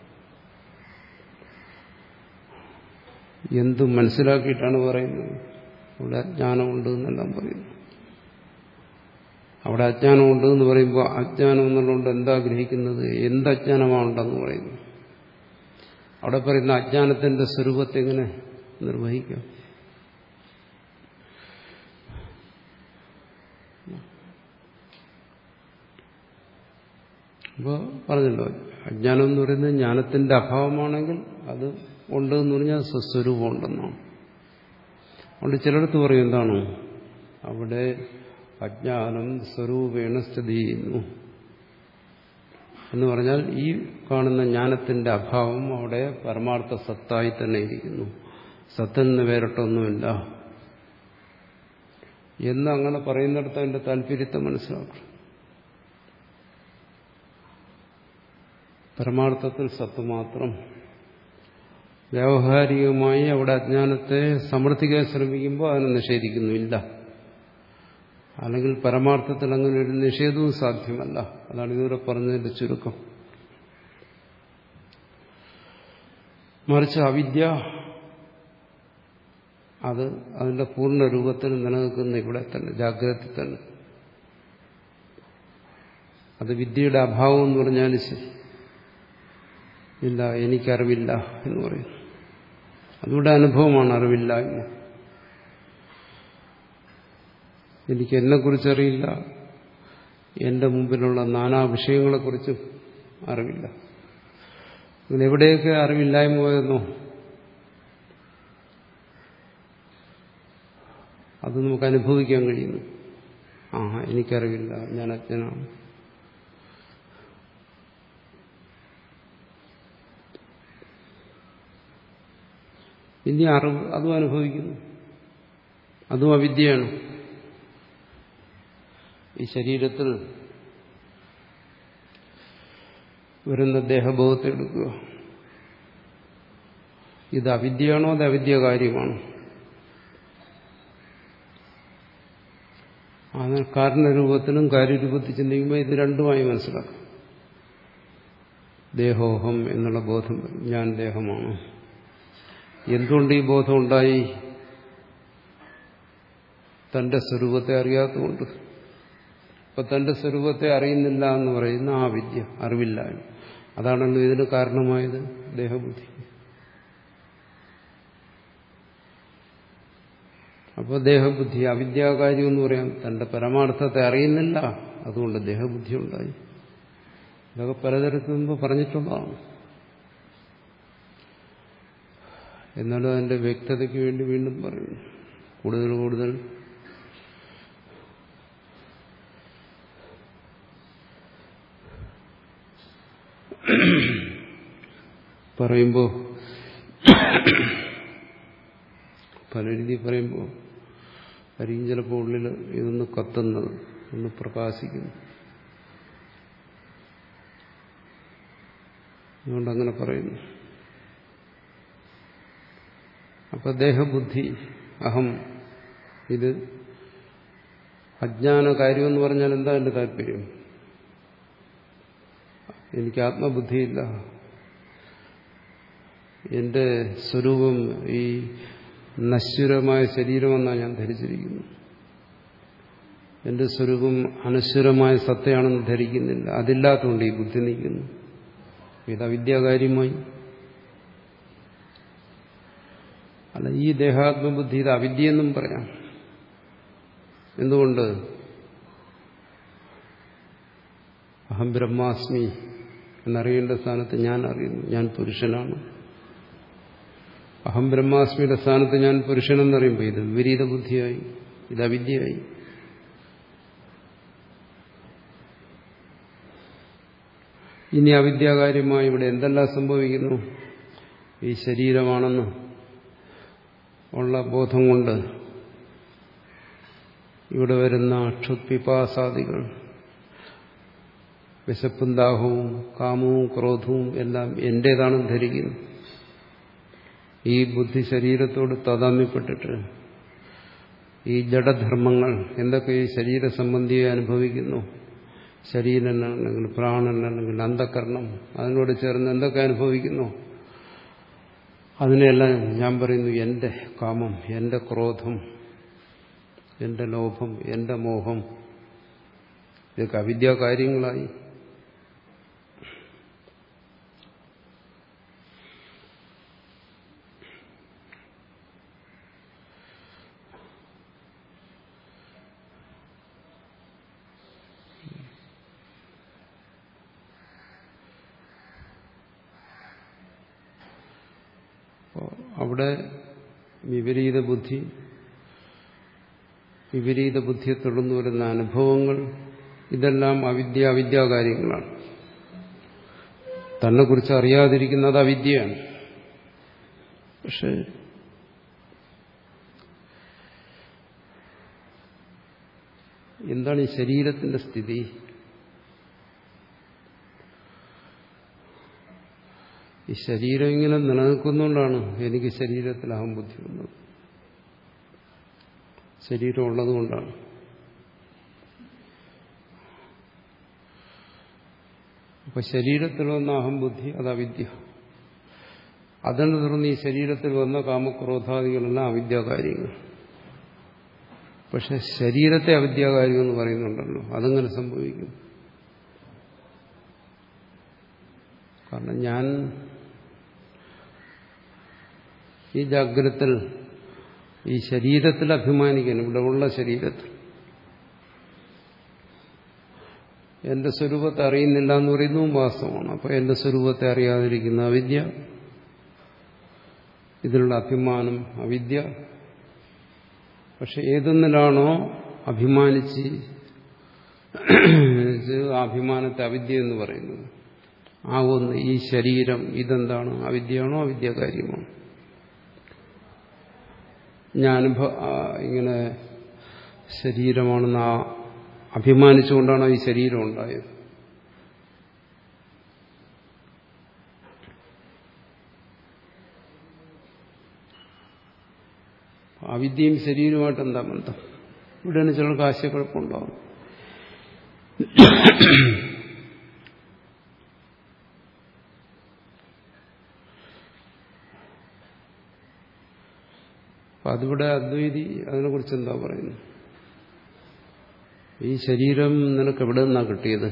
എന്ത് മനസ്സിലാക്കിയിട്ടാണ് പറയുന്നത്? അവിടെ അജ്ഞാനമുണ്ട് എന്നെല്ലാം പറയുന്നു. അവിടെ അജ്ഞാനമുണ്ട് എന്ന് പറയുമ്പോൾ അജ്ഞാനം എന്നുള്ളതുകൊണ്ട് എന്താ ഗ്രഹിക്കുന്നത്? എന്ത് അജ്ഞാനമാണെന്ന് പറയുന്നു. അവിടെ പറയുന്ന അജ്ഞാനത്തിന്റെ സ്വരൂപത്തെ എങ്ങനെ നിർവഹിക്കാം? അപ്പോൾ പറഞ്ഞല്ലോ, അജ്ഞാനം എന്ന് പറയുന്നത് ജ്ഞാനത്തിന്റെ അഭാവമാണെങ്കിൽ അത് ഉണ്ട് എന്ന് പറഞ്ഞാൽ സ്വസ്വരൂപം ഉണ്ടെന്നാണ്. അതുകൊണ്ട് ചിലടത്ത് പറയും എന്താണ്, അവിടെ അജ്ഞാനം സ്വരൂപേണ സ്ഥിതി ചെയ്യുന്നു എന്ന് പറഞ്ഞാൽ ഈ കാണുന്ന ജ്ഞാനത്തിന്റെ അഭാവം അവിടെ പരമാർത്ഥ സത്തായി തന്നെ ഇരിക്കുന്നു, സത്തിൽ നിന്ന് വേറിട്ടൊന്നുമില്ല എന്ന് അങ്ങനെ പറയുന്നിടത്ത് അതിന്റെ താല്പര്യത്തെ മനസ്സിലാക്കണം. പരമാർത്ഥത്തിൽ സത്ത് മാത്രം. വ്യാവഹാരികമായി അവിടെ അജ്ഞാനത്തെ സമർത്ഥിക്കാൻ ശ്രമിക്കുമ്പോൾ അതിനെ നിഷേധിക്കുന്നു, ഇല്ല. അല്ലെങ്കിൽ പരമാർത്ഥത്തിൽ അങ്ങനെ ഒരു നിഷേധവും സാധ്യമല്ല. അതാണ് ഇതുവരെ പറഞ്ഞതിന്റെ ചുരുക്കം. മറിച്ച് അവിദ്യ അത് അതിന്റെ പൂർണ്ണ രൂപത്തിൽ നിലനിൽക്കുന്ന ഇവിടെ തന്നെ, ജാഗ്രതത്തിൽ തന്നെ. അത് വിദ്യയുടെ അഭാവം എന്ന് പറഞ്ഞാലും ശരി, ഇല്ല എനിക്കറിവില്ല എന്ന് പറയും. അതുകൊണ്ട് അനുഭവമാണ് അറിവില്ലായ്മ. എനിക്ക് എന്നെക്കുറിച്ചറിയില്ല, എന്റെ മുമ്പിലുള്ള നാനാ വിഷയങ്ങളെക്കുറിച്ചും അറിവില്ല. അങ്ങനെ എവിടെയൊക്കെ അറിവില്ലായ്മ പോയെന്നോ അത് നമുക്ക് അനുഭവിക്കാൻ കഴിയുന്നു. ആ എനിക്കറിവില്ല, ഞാൻ അജ്ഞനാണ്. ഇനി അറിവ് അതും അനുഭവിക്കുന്നു, അതും അവിദ്യയാണ്. ഈ ശരീരത്തിൽ വരുന്ന ദേഹബോധത്തെ എടുക്കുക, ഇത് അവിദ്യയാണോ അത് അവിദ്യ കാര്യമാണോ? അതിന് കാരണരൂപത്തിലും കാര്യരൂപത്തിൽ ചിന്തിക്കുമ്പോൾ ഇത് രണ്ടുമായി മനസ്സിലാക്കാം. ദേഹോഹം എന്നുള്ള ബോധം, ഞാൻ ദേഹമാണ്. എന്തുകൊണ്ട് ഈ ബോധം ഉണ്ടായി? തന്റെ സ്വരൂപത്തെ അറിയാത്തതുകൊണ്ട്. ഇപ്പൊ തന്റെ സ്വരൂപത്തെ അറിയുന്നില്ല എന്ന് പറയുന്ന ആ വിദ്യ, അറിവില്ലായ്മ, അതാണല്ലോ ഇതിന് കാരണമായത്, ദേഹബുദ്ധി. അപ്പോൾ ദേഹബുദ്ധി അവിദ്യാകാര്യം എന്ന് പറയാം. തന്റെ പരമാർത്ഥത്തെ അറിയുന്നില്ല, അതുകൊണ്ട് ദേഹബുദ്ധി ഉണ്ടായി. ഇതൊക്കെ പലതരത്തിൽ മുമ്പ് പറഞ്ഞിട്ടുള്ളതാണ്. എന്നാലും അതിന്റെ വ്യക്തതയ്ക്ക് വേണ്ടി വീണ്ടും പറയുന്നു. കൂടുതൽ കൂടുതൽ പറയുമ്പോൾ പല രീതി പറയുമ്പോൾ ആയിരിക്കും ചിലപ്പോൾ ഉള്ളിൽ ഇതൊന്ന് കത്തുന്നത്, ഒന്ന് പ്രകാശിക്കുന്നു. അതുകൊണ്ടങ്ങനെ പറയുന്നു. അപ്പൊ ദേഹബുദ്ധി, അഹം, ഇത് അജ്ഞാന കാര്യമെന്ന് പറഞ്ഞാൽ എന്താ എന്റെ താല്പര്യം? എനിക്ക് ആത്മബുദ്ധിയില്ല, എന്റെ സ്വരൂപം ഈ നശ്വരമായ ശരീരമെന്നാണ് ഞാൻ ധരിച്ചിരിക്കുന്നു. എന്റെ സ്വരൂപം അനശ്വരമായ സത്തയാണെന്ന് ധരിക്കുന്നില്ല. അതില്ലാത്തതുകൊണ്ട് ഈ ബുദ്ധി നിൽക്കുന്നു. ഇത് അവിദ്യാകാര്യമായി. അല്ല, ഈ ദേഹാത്മബുദ്ധി ഇത് അവിദ്യയെന്നും പറയാം. എന്തുകൊണ്ട്? അഹം ബ്രഹ്മാസ്മി എന്നറിയേണ്ട സ്ഥാനത്ത് ഞാൻ അറിയുന്നു, ഞാൻ പുരുഷനാണ്. അഹം ബ്രഹ്മാസ്മിയുടെ സ്ഥാനത്ത് ഞാൻ പുരുഷനെന്നറിയുമ്പോൾ ഇത് വിപരീത ബുദ്ധിയായി, ഇത് അവിദ്യയായി. ഇനി അവിദ്യാകാര്യമായി ഇവിടെ എന്തെല്ലാം സംഭവിക്കുന്നു? ഈ ശരീരമാണെന്ന് ഉള്ള ബോധം കൊണ്ട് ഇവിടെ വരുന്ന ക്ഷുത്പിപാസാദികൾ, വിശപ്പും ദാഹവും കാമവും ക്രോധവും എല്ലാം എന്റേതാണെന്ന് ധരിക്കുന്നു. ഈ ബുദ്ധി ശരീരത്തോട് താതാമ്യപ്പെട്ടിട്ട് ഈ ജഡധർമ്മങ്ങൾ എന്തൊക്കെ ഈ ശരീര സംബന്ധിയെ അനുഭവിക്കുന്നു, ശരീരനാണെങ്കിൽ പ്രാണനാണെങ്കിൽ അന്ധകരണം, അതിനോട് ചേർന്ന് എന്തൊക്കെ അനുഭവിക്കുന്നു, അതിനെല്ലാം ഞാൻ പറയുന്നു എന്റെ കാമം, എന്റെ ക്രോധം, എന്റെ ലോഭം, എന്റെ മോഹം. ഇതൊക്കെ അവിദ്യാകാര്യങ്ങളായി. അവിടെ വിപരീത ബുദ്ധി, വിപരീത ബുദ്ധിയെ തുടർന്നു വരുന്ന അനുഭവങ്ങൾ, ഇതെല്ലാം അവിദ്യ അവിദ്യാകാര്യങ്ങളാണ്. തന്നെക്കുറിച്ച് അറിയാതിരിക്കുന്നത് അവിദ്യയാണ്. പക്ഷെ എന്താണ് ഈ ശരീരത്തിന്റെ സ്ഥിതി? ഈ ശരീരം ഇങ്ങനെ നിലനിൽക്കുന്നുകൊണ്ടാണ് എനിക്ക് ശരീരത്തിൽ അഹംബുദ്ധി വന്നത്. ശരീരം ഉള്ളതുകൊണ്ടാണ്. അപ്പൊ ശരീരത്തിൽ വന്ന അഹംബുദ്ധി അത് അവിദ്യ. അതിനെ തുടർന്ന് ഈ ശരീരത്തിൽ വന്ന കാമക്രോധാദികളെല്ലാം അവിദ്യാകാര്യങ്ങൾ. പക്ഷെ ശരീരത്തെ അവിദ്യാകാര്യം എന്ന് പറയുന്നുണ്ടല്ലോ, അതെങ്ങനെ സംഭവിക്കും? കാരണം ഞാൻ ഈ ജാഗ്രതത്തിൽ ഈ ശരീരത്തിൽ അഭിമാനിക്കുന്നു, ഇവിടെ ഉള്ള ശരീരത്തിൽ എന്റെ സ്വരൂപത്തെ അറിയുന്നില്ല എന്ന് പറയുന്നതും വാസ്തവമാണ്. അപ്പൊ എന്റെ സ്വരൂപത്തെ അറിയാതിരിക്കുന്ന അവിദ്യ, ഇതിലുള്ള അഭിമാനം അവിദ്യ. പക്ഷെ ഏതൊന്നിലാണോ അഭിമാനിച്ച് ആ അഭിമാനത്തെ അവിദ്യ എന്ന് പറയുന്നത്, ആ ഒന്ന് ഈ ശരീരം ഇതെന്താണ്? അവിദ്യയാണോ അവിദ്യാകാര്യമാണോ? ഞാൻ ഇങ്ങനെ ശരീരമാണെന്ന് ആ അഭിമാനിച്ചുകൊണ്ടാണ് ഈ ശരീരം ഉണ്ടായത്. അവിദ്യയും ശരീരവുമായിട്ട് എന്താ ബന്ധം? ഇവിടെയാണ് ചിലർക്ക് ആശയക്കുഴപ്പമുണ്ടാവും. അപ്പൊ അതിവിടെ അദ്വൈതി അതിനെക്കുറിച്ച് എന്താ പറയുന്നത്? ഈ ശരീരം നിനക്ക് എവിടെ നിന്നാ കിട്ടിയത്?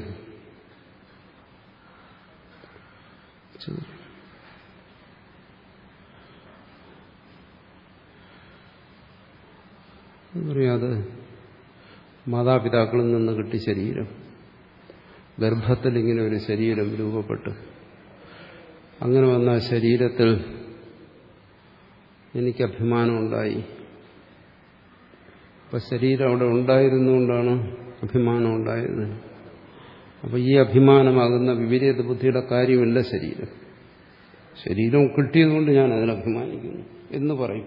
പറയാത് മാതാപിതാക്കളിൽ നിന്ന് കിട്ടിയ ശരീരം, ഗർഭത്തിൽ ഇങ്ങനെ ഒരു ശരീരം രൂപപ്പെട്ട് അങ്ങനെ വന്ന ശരീരത്തിൽ എനിക്ക് അഭിമാനമുണ്ടായി. അപ്പൊ ശരീരം അവിടെ ഉണ്ടായിരുന്നുകൊണ്ടാണ് അഭിമാനം ഉണ്ടായത്. അപ്പൊ ഈ അഭിമാനമാകുന്ന വിപരീത ബുദ്ധിയുടെ കാര്യമല്ല ശരീരം. ശരീരം കിട്ടിയതുകൊണ്ട് ഞാൻ അതിൽ അഭിമാനിക്കുന്നു എന്ന് പറയും.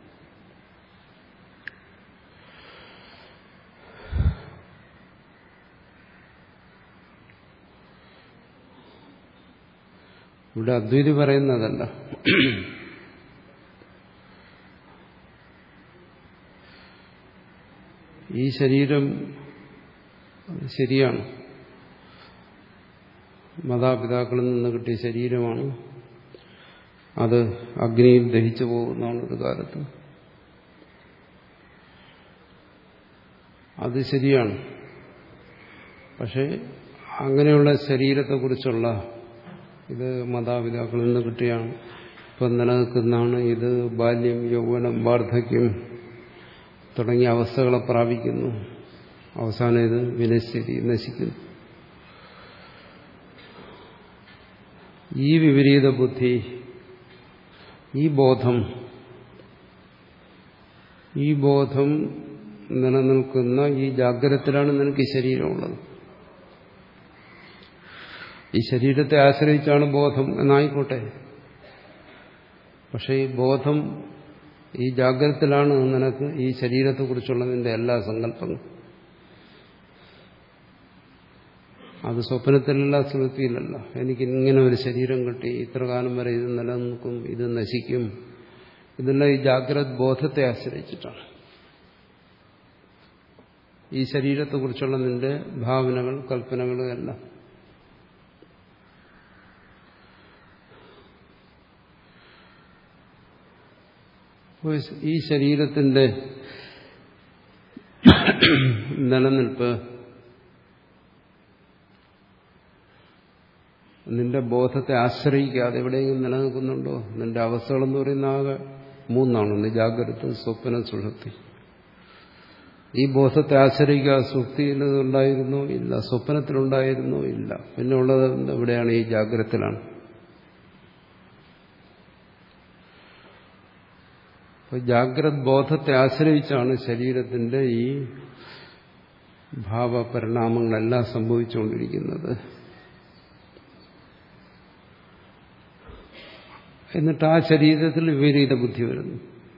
ഇവിടെ അദ്വൈതി പറയുന്നതല്ല. ഈ ശരീരം ശരിയാണ്, മാതാപിതാക്കളിൽ നിന്ന് കിട്ടിയ ശരീരമാണ്, അത് അഗ്നിയിൽ ദഹിച്ചു പോകുന്നതാണ് ഒരു കാലത്ത്. അത് ശരിയാണ്. പക്ഷെ അങ്ങനെയുള്ള ശരീരത്തെക്കുറിച്ചുള്ള ഇത് മാതാപിതാക്കളിൽ നിന്ന് കിട്ടിയാണ്, ഇപ്പം നിലനിൽക്കുന്നതാണ്, ഇത് ബാല്യം, യൗവനം, വാർദ്ധക്യം തുടങ്ങിയ അവസ്ഥകളെ പ്രാപിക്കുന്നു, അവസാനം ഇത് വിനശ്യതി, നശിക്കുന്നു. ഈ വിപരീത ബുദ്ധി, ഈ ബോധം ഈ ബോധം നിലനിൽക്കുന്ന ഈ ജാഗ്രതത്തിലാണ് നിനക്ക് ഈ ശരീരമുള്ളത്. ഈ ശരീരത്തെ ആശ്രയിച്ചാണ് ബോധം എന്നായിക്കോട്ടെ, പക്ഷെ ഈ ബോധം ഈ ജാഗ്രതത്തിലാണ് നിനക്ക് ഈ ശരീരത്തെക്കുറിച്ചുള്ള നിന്റെ എല്ലാ സങ്കല്പങ്ങളും. അത് സ്വപ്നത്തിലല്ല, സ്മൃതിയിലല്ല. എനിക്ക് ഇങ്ങനെ ഒരു ശരീരം കിട്ടി, ഇത്ര കാലം വരെ ഇത് നിലനിൽക്കും, ഇത് നശിക്കും, ഇതെല്ലാം ഈ ജാഗ്രത് ബോധത്തെ ആശ്രയിച്ചിട്ടാണ്. ഈ ശരീരത്തെക്കുറിച്ചുള്ള നിന്റെ ഭാവനകൾ, കൽപ്പനകൾ എല്ലാം. ഈ ശരീരത്തിന്റെ നിലനിൽപ്പ് നിന്റെ ബോധത്തെ ആശ്രയിക്കാതെ എവിടെയെങ്കിലും നിലനിൽക്കുന്നുണ്ടോ? നിന്റെ അവസ്ഥകളെന്ന് പറയുന്ന ആകെ മൂന്നാണ്: ഒന്ന് ജാഗ്രത, സ്വപ്നം, സുഷുപ്തി. ഈ ബോധത്തെ ആശ്രയിക്കാതെ സുഷുപ്തിയിൽ ഉണ്ടായിരുന്നോ? ഇല്ല. സ്വപ്നത്തിലുണ്ടായിരുന്നോ? ഇല്ല. പിന്നെ ഉള്ളത് എവിടെയാണ്? ഈ ജാഗ്രതത്തിലാണ്. അപ്പോൾ ജാഗ്രത് ബോധത്തെ ആശ്രയിച്ചാണ് ശരീരത്തിന്റെ ഈ ഭാവപരിണാമങ്ങളെല്ലാം സംഭവിച്ചുകൊണ്ടിരിക്കുന്നത്. എന്നിട്ട് ആ ശരീരത്തിൽ വിപരീത ബുദ്ധി വരുന്നു.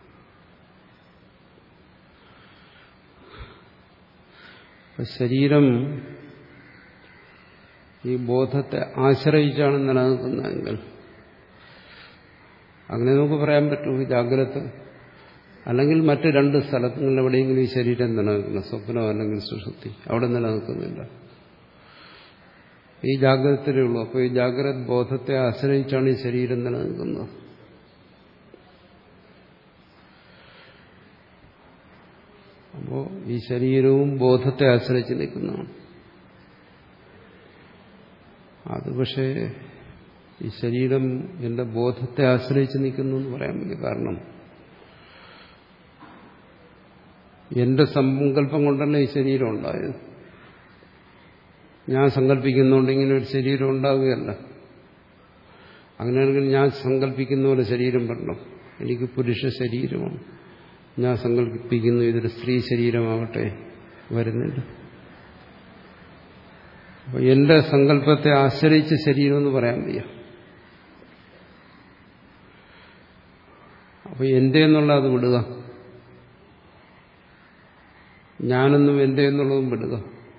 ശരീരം ഈ ബോധത്തെ ആശ്രയിച്ചാണ് നിലനിൽക്കുന്നതെങ്കിൽ അങ്ങനെ നമുക്ക് പറയാൻ പറ്റൂ. ജാഗ്രത അല്ലെങ്കിൽ മറ്റ് രണ്ട് സ്ഥലങ്ങളിൽ എവിടെയെങ്കിലും ഈ ശരീരം നിലനിൽക്കണം, സ്വപ്നം അല്ലെങ്കിൽ സുഷുപ്തി, അവിടെ നിലനിൽക്കുന്നില്ല. ഈ ജാഗ്രതത്തിലേ ഉള്ളൂ. അപ്പോൾ ഈ ജാഗ്രത ബോധത്തെ ആശ്രയിച്ചാണ് ഈ ശരീരം നിലനിൽക്കുന്നത്. അപ്പോൾ ഈ ശരീരവും ബോധത്തെ ആശ്രയിച്ച് നിൽക്കുന്നതാണ്. അത് പക്ഷേ ഈ ശരീരം എന്റെ ബോധത്തെ ആശ്രയിച്ച് നിൽക്കുന്നു എന്ന് പറയാൻ പറ്റില്ല. കാരണം എന്റെ സങ്കല്പം കൊണ്ടല്ല ഈ ശരീരം ഉണ്ടായത്. ഞാൻ സങ്കല്പിക്കുന്നുണ്ട് ഇങ്ങനെ ഒരു ശരീരം ഉണ്ടാവുകയല്ല. അങ്ങനെയാണെങ്കിൽ ഞാൻ സങ്കല്പിക്കുന്ന പോലെ ശരീരം വരണം. എനിക്ക് പുരുഷ ശരീരമാണ്, ഞാൻ സങ്കല്പിക്കുന്നു ഇതൊരു സ്ത്രീ ശരീരമാകട്ടെ, വരുന്നില്ല. അപ്പോൾ എന്റെ സങ്കല്പത്തെ ആശ്രയിച്ച് ശരീരം എന്ന് പറയാൻ വയ്യ. അപ്പോൾ എന്റെ എന്നുള്ള അത് വിടുക, ഞാനെന്നും എന്റെ എന്നുള്ളതും വിടുക.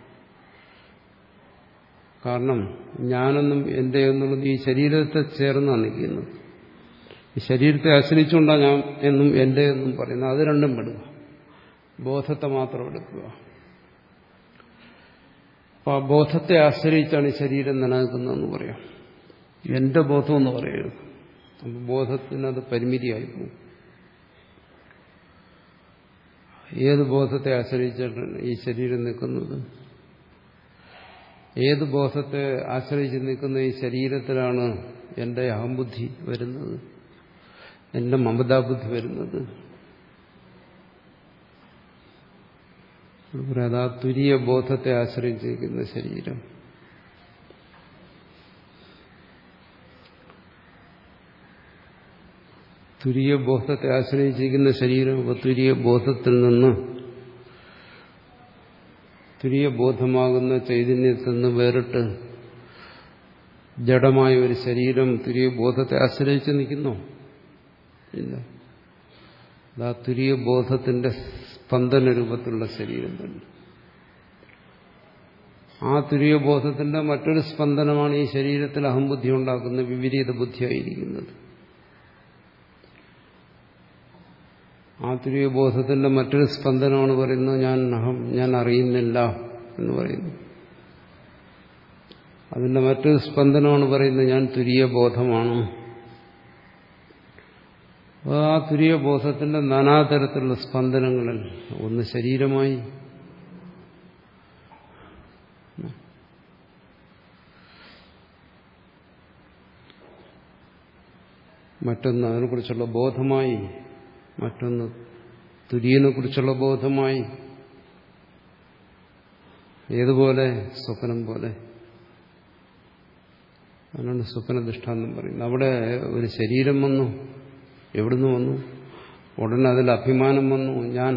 കാരണം ഞാനെന്നും എന്റെ എന്നുള്ളത് ഈ ശരീരത്തെ ചേർന്നാണ് നിൽക്കുന്നത്. ഈ ശരീരത്തെ ആശ്രയിച്ചുകൊണ്ടാണ് ഞാൻ എന്നും എന്റെ എന്നും പറയുന്നത്. അത് രണ്ടും വിടുക, ബോധത്തെ മാത്രം എടുക്കുക. അപ്പോൾ ആ ബോധത്തെ ആശ്രയിച്ചാണ് ഈ ശരീരം നിലനിൽക്കുന്നതെന്ന് പറയാം. എന്റെ ബോധം എന്ന് പറയരുത്. അപ്പോൾ ബോധത്തിനത് പരിമിതിയായി പോകും. ഏത് ബോധത്തെ ആശ്രയിച്ചിട്ടാണ് ഈ ശരീരം നിൽക്കുന്നത്? ഏത് ബോധത്തെ ആശ്രയിച്ച് നിൽക്കുന്ന ഈ ശരീരത്തിലാണ് എന്റെ അഹംബുദ്ധി വരുന്നത്, എന്റെ മമതാബുദ്ധി വരുന്നത്? അതാ തുരിയ ബോധത്തെ ആശ്രയിച്ചിരിക്കുന്ന ശരീരം. തുരിയ ബോധത്തെ ആശ്രയിച്ചിരിക്കുന്ന ശരീരം. അപ്പോൾ തുരിയ ബോധത്തിൽ നിന്ന്, തുരിയ ബോധമാകുന്ന ചൈതന്യത്തിൽ നിന്ന് വേറിട്ട് ജഡമായ ഒരു ശരീരം തുരിയ ബോധത്തെ ആശ്രയിച്ച് നിൽക്കുന്നോ? ഇല്ല. അതാ തുരിയ ബോധത്തിന്റെ സ്പന്ദന രൂപത്തിലുള്ള ശരീരം തന്നെ. ആ തുരിയ ബോധത്തിന്റെ മറ്റൊരു സ്പന്ദനമാണ് ഈ ശരീരത്തിൽ അഹംബുദ്ധി ഉണ്ടാക്കുന്ന വിപരീത ബുദ്ധിയായിരിക്കുന്നത്. ആ തുരിയ ബോധത്തിന്റെ മറ്റൊരു സ്പന്ദനമാണ് പറയുന്നത് ഞാൻ അഹം, ഞാൻ അറിയുന്നില്ല എന്ന് പറയുന്നു. അതിന്റെ മറ്റൊരു സ്പന്ദനമാണ് പറയുന്നത് ഞാൻ തുരിയ ബോധമാണ്. ആ തുരിയ ബോധത്തിന്റെ നാനാതരത്തിലുള്ള സ്പന്ദനങ്ങളിൽ ഒന്ന് ശരീരമായി, മറ്റൊന്ന് അതിനെക്കുറിച്ചുള്ള ബോധമായി, മറ്റൊന്ന് തുര്യനെ കുറിച്ചുള്ള ബോധമായി. ഏതുപോലെ? സ്വപ്നം പോലെ. അതിനാണ് സ്വപ്ന ദൃഷ്ടാന്തം പറയുന്നത്. അവിടെ ഒരു ശരീരം വന്നു, എവിടുന്ന് വന്നു? ഉടനെ അതിൽ അഭിമാനം വന്നു, ഞാൻ.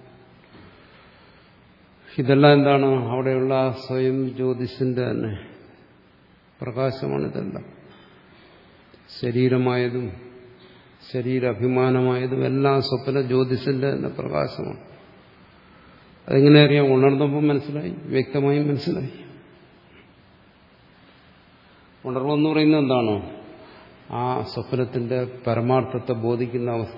ഇതെല്ലാം എന്താണ്? അവിടെയുള്ള സ്വയം ജ്യോതിസിന്റെ തന്നെ പ്രകാശമാണ് ഇതെല്ലാം. ശരീരമായതും ശരീരാഭിമാനമായതും എല്ലാം സ്വപ്ന ജ്യോതിസിന്റെ തന്നെ പ്രകാശമാണ്. അതെങ്ങനെ അറിയാം? ഉണർന്നപ്പോൾ മനസ്സിലായി, വ്യക്തമായി മനസ്സിലായി. ഉണർവെന്ന് പറയുന്നത് എന്താണോ? ആ സ്വപ്നത്തിന്റെ പരമാർത്ഥത്തെ ബോധിക്കുന്ന അവസ്ഥ,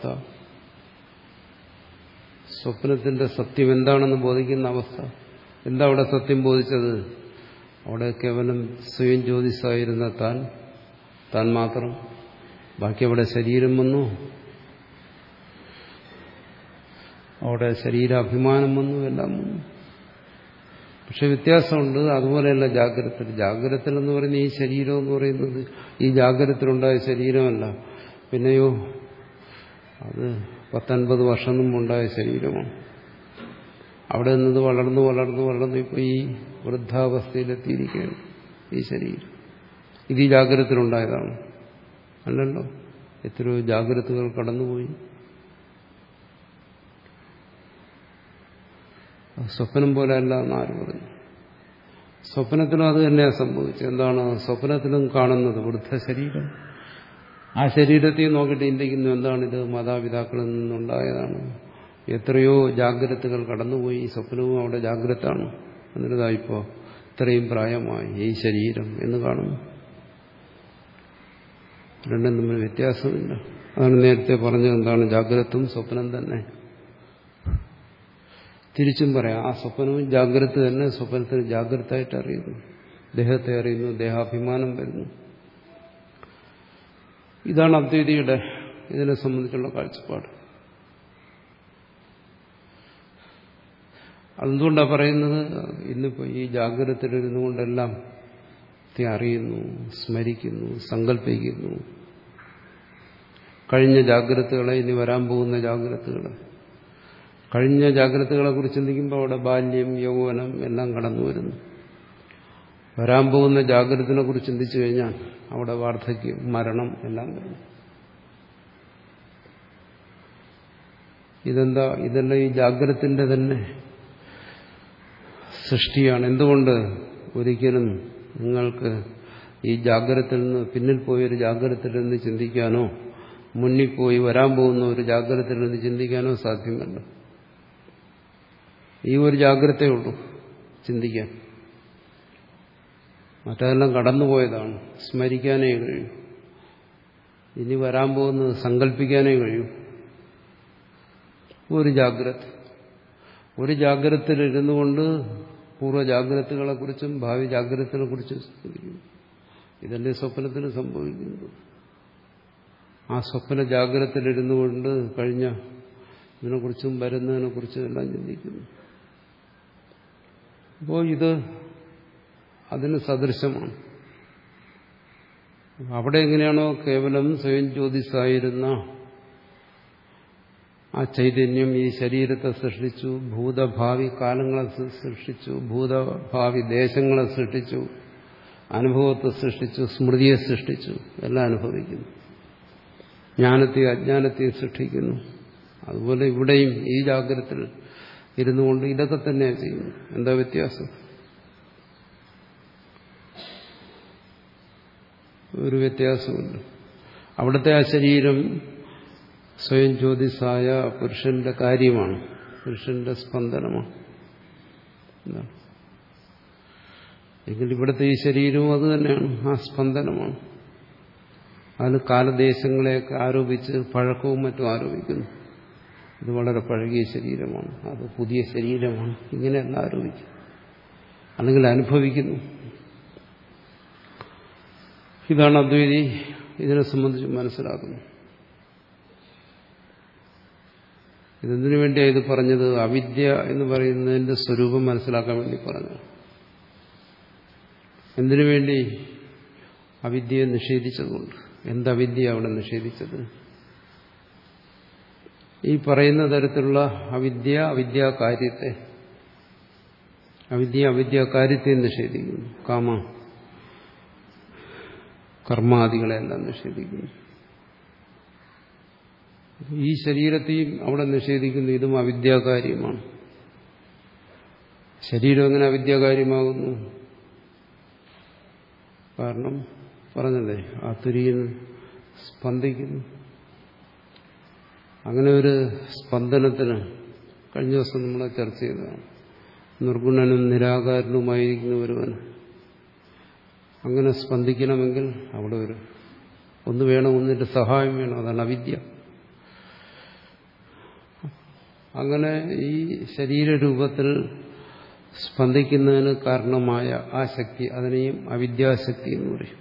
സ്വപ്നത്തിന്റെ സത്യം എന്താണെന്ന് ബോധിക്കുന്ന അവസ്ഥ. എന്താ അവിടെ സത്യം ബോധിച്ചത്? അവിടെ കേവലം സ്വയം ജ്യോതിസായിരുന്ന താൻ, താൻ മാത്രം. ബാക്കി അവിടെ ശരീരം വന്നു, അവിടെ ശരീരാഭിമാനം വന്നു, എല്ലാം വന്നു. പക്ഷെ വ്യത്യാസമുണ്ട്. അതുപോലെയല്ല ജാഗ്രത. ജാഗ്രത എന്ന് പറയുന്ന ഈ ശരീരം എന്ന് പറയുന്നത് ഈ ജാഗ്രതത്തിലുണ്ടായ ശരീരമല്ല, പിന്നെയോ അത് പത്തൊൻപത് വർഷം മുമ്പുണ്ടായ ശരീരമാണ്. അവിടെ നിന്നത് വളർന്നു വളർന്നു വളർന്നു ഇപ്പോൾ ഈ വൃദ്ധാവസ്ഥയിലെത്തിയിരിക്കുകയാണ് ഈ ശരീരം. ഇത് ഈ ജാഗ്രതത്തിലുണ്ടായതാണ് അല്ലല്ലോ. എത്രയോ ജാഗ്രതകൾ കടന്നുപോയി. സ്വപ്നം പോലെ അല്ല എന്നാര് പറഞ്ഞു? സ്വപ്നത്തിലും അത് തന്നെയാണ് സംഭവിച്ചത്. എന്താണ്? സ്വപ്നത്തിലും കാണുന്നത് വൃദ്ധ ശരീരം. ആ ശരീരത്തെ നോക്കിയിട്ട് ചിന്തിക്കുന്നു, എന്താണിത്? മാതാപിതാക്കളിൽ നിന്നുണ്ടായതാണ്. എത്രയോ ജാഗ്രതകൾ കടന്നുപോയി. സ്വപ്നവും അവിടെ ജാഗ്രതാണ്. എന്നിട്ടായിപ്പോ ഇത്രയും പ്രായമായി ഈ ശരീരം എന്ന് കാണുന്നു. രണ്ടും തമ്മിൽ വ്യത്യാസമില്ല. അതാണ് നേരത്തെ പറഞ്ഞത്. എന്താണ്? ജാഗ്രതയും സ്വപ്നം തന്നെ. തിരിച്ചും പറയാം, ആ സ്വപ്നവും ജാഗ്രത തന്നെ. സ്വപ്നത്തിന് ജാഗ്രതയായിട്ട് അറിയുന്നു, ദേഹത്തെ അറിയുന്നു, ദേഹാഭിമാനം വരുന്നു. ഇതാണ് അദ്വൈതിയുടെ ഇതിനെ സംബന്ധിച്ചുള്ള കാഴ്ചപ്പാട്. അതെന്തുകൊണ്ടാണ് പറയുന്നത്? ഇന്നിപ്പോ ഈ ജാഗ്രതയിലിരുന്നു കൊണ്ടെല്ലാം അറിയുന്നു, സ്മരിക്കുന്നു, സങ്കല്പിക്കുന്നു. കഴിഞ്ഞ ജാഗ്രതകളെ, ഇനി വരാൻ പോകുന്ന ജാഗ്രതകളെ. കഴിഞ്ഞ ജാഗ്രതകളെ കുറിച്ച് ചിന്തിക്കുമ്പോൾ അവിടെ ബാല്യം, യൗവനം എല്ലാം കടന്നു വരുന്നു. വരാൻ പോകുന്ന ജാഗ്രതയെ കുറിച്ച് ചിന്തിച്ചു കഴിഞ്ഞാൽ അവിടെ വാർദ്ധക്യം, മരണം എല്ലാം വരുന്നു. ഇതെന്താ? ഇതെല്ലാം ഈ ജാഗ്രതത്തിന്റെ തന്നെ സൃഷ്ടിയാണ്. എന്തുകൊണ്ട്? ഒരിക്കലും നിങ്ങൾക്ക് ഈ ജാഗ്രതയിൽ നിന്ന് പിന്നിൽ പോയൊരു ജാഗ്രതയിൽ നിന്ന് ചിന്തിക്കാനോ മുന്നിൽ പോയി വരാൻ പോകുന്ന ഒരു ജാഗ്രതയിൽ നിന്ന് ചിന്തിക്കാനോ സാധ്യമല്ല. ഈ ഒരു ജാഗ്രതയേ ഉള്ളൂ ചിന്തിക്കാൻ. മറ്റതെല്ലാം കടന്നുപോയതാണ്. സ്മരിക്കാനേ കഴിയൂ. ഇനി വരാൻ പോകുന്നത് സങ്കല്പിക്കാനേ കഴിയൂ. ഒരു ജാഗ്രത, ഒരു ജാഗ്രതയിലിരുന്നു കൊണ്ട് പൂർവ്വജാഗ്രതകളെക്കുറിച്ചും ഭാവി ജാഗ്രതകളെ കുറിച്ചും ചിന്തിക്കുന്നു. ഇതല്ലേ സ്വപ്നത്തിന് സംഭവിക്കുന്നത്. ആ സ്വപ്ന ജാഗ്രതയിലിരുന്നു കൊണ്ട് കഴിഞ്ഞ ഇതിനെക്കുറിച്ചും വരുന്നതിനെക്കുറിച്ചും എല്ലാം ചിന്തിക്കുന്നു. അപ്പോൾ ഇത് അതിന് സദൃശമാണ്. അവിടെ എങ്ങനെയാണോ കേവലം സ്വയം ജ്യോതിസായിരുന്ന ആ ചൈതന്യം ഈ ശരീരത്തെ സൃഷ്ടിച്ചു, ഭൂതഭാവി കാലങ്ങളെ സൃഷ്ടിച്ചു, ഭൂതഭാവി ദേശങ്ങളെ സൃഷ്ടിച്ചു, അനുഭവത്തെ സൃഷ്ടിച്ചു, സ്മൃതിയെ സൃഷ്ടിച്ചു, എല്ലാം അനുഭവിക്കുന്നു. ജ്ഞാനത്തെയും അജ്ഞാനത്തെയും സൃഷ്ടിക്കുന്നു. അതുപോലെ ഇവിടെയും ഈ ജാഗ്രതയിൽ ഇരുന്നു കൊണ്ട് ഇതൊക്കെ തന്നെയാണ് ചെയ്യുന്നു. എന്താ വ്യത്യാസം? ഒരു വ്യത്യാസമുണ്ട്. അവിടുത്തെ ആ ശരീരം സ്വയം ജ്യോതിസായ പുരുഷന്റെ കാര്യമാണ്, പുരുഷന്റെ സ്പന്ദനമാണ്. എന്താണ്? എങ്കിൽ ഇവിടുത്തെ ഈ ശരീരവും അത് തന്നെയാണ്, ആ സ്പന്ദനമാണ്. അതിന് കാലദേശങ്ങളെയൊക്കെ ആരോപിച്ച് പഴക്കവും മറ്റും ആരോപിക്കുന്നു. ഇത് വളരെ പഴകിയ ശരീരമാണ്, അത് പുതിയ ശരീരമാണ്, ഇങ്ങനെയെല്ലാം ആരോപിക്കും, അല്ലെങ്കിൽ അനുഭവിക്കുന്നു. ഇതാണ് അദ്വൈതി ഇതിനെ സംബന്ധിച്ച് മനസ്സിലാക്കുന്നത്. ഇതെന്തിനു വേണ്ടിയാണ് ഇത് പറഞ്ഞത്? അവിദ്യ എന്ന് പറയുന്നതിന്റെ സ്വരൂപം മനസ്സിലാക്കാൻ വേണ്ടി പറഞ്ഞു. എന്തിനു വേണ്ടി? അവിദ്യയെ നിഷേധിച്ചതുകൊണ്ട്. എന്താ വിദ്യ അവിടെ നിഷേധിച്ചത്? ഈ പറയുന്ന തരത്തിലുള്ള അവിദ്യ അവിദ്യാകാര്യത്തെ അവിദ്യ അവിദ്യാകാര്യത്തെ നിഷേധിക്കുന്നു. കാമ കർമാദികളെല്ലാം നിഷേധിക്കുന്നു. ഈ ശരീരത്തെയും അവിടെ നിഷേധിക്കുന്നു. ഇതും അവിദ്യാകാര്യമാണ്. ശരീരം എങ്ങനെ അവിദ്യാകാര്യമാകുന്നു? കാരണം പറഞ്ഞല്ലേ, ആ തുര്യൻ സ്പന്ദിക്കുന്നു. അങ്ങനെ ഒരു സ്പന്ദനത്തിന് കഴിഞ്ഞ ദിവസം നമ്മൾ ചർച്ച ചെയ്തതാണ്. നിർഗുണനും നിരാകാരനുമായിരിക്കുന്ന ഒരുവന് അങ്ങനെ സ്പന്ദിക്കണമെങ്കിൽ അവിടെ ഒരു ഒന്ന് വേണം, ഒന്നിന്റെ സഹായം വേണം. അതാണ് അവിദ്യ. അങ്ങനെ ഈ ശരീരരൂപത്തിൽ സ്പന്ദിക്കുന്നതിന് കാരണമായ ആ ശക്തി, അതിനെയും അവിദ്യാശക്തി എന്ന് പറയും.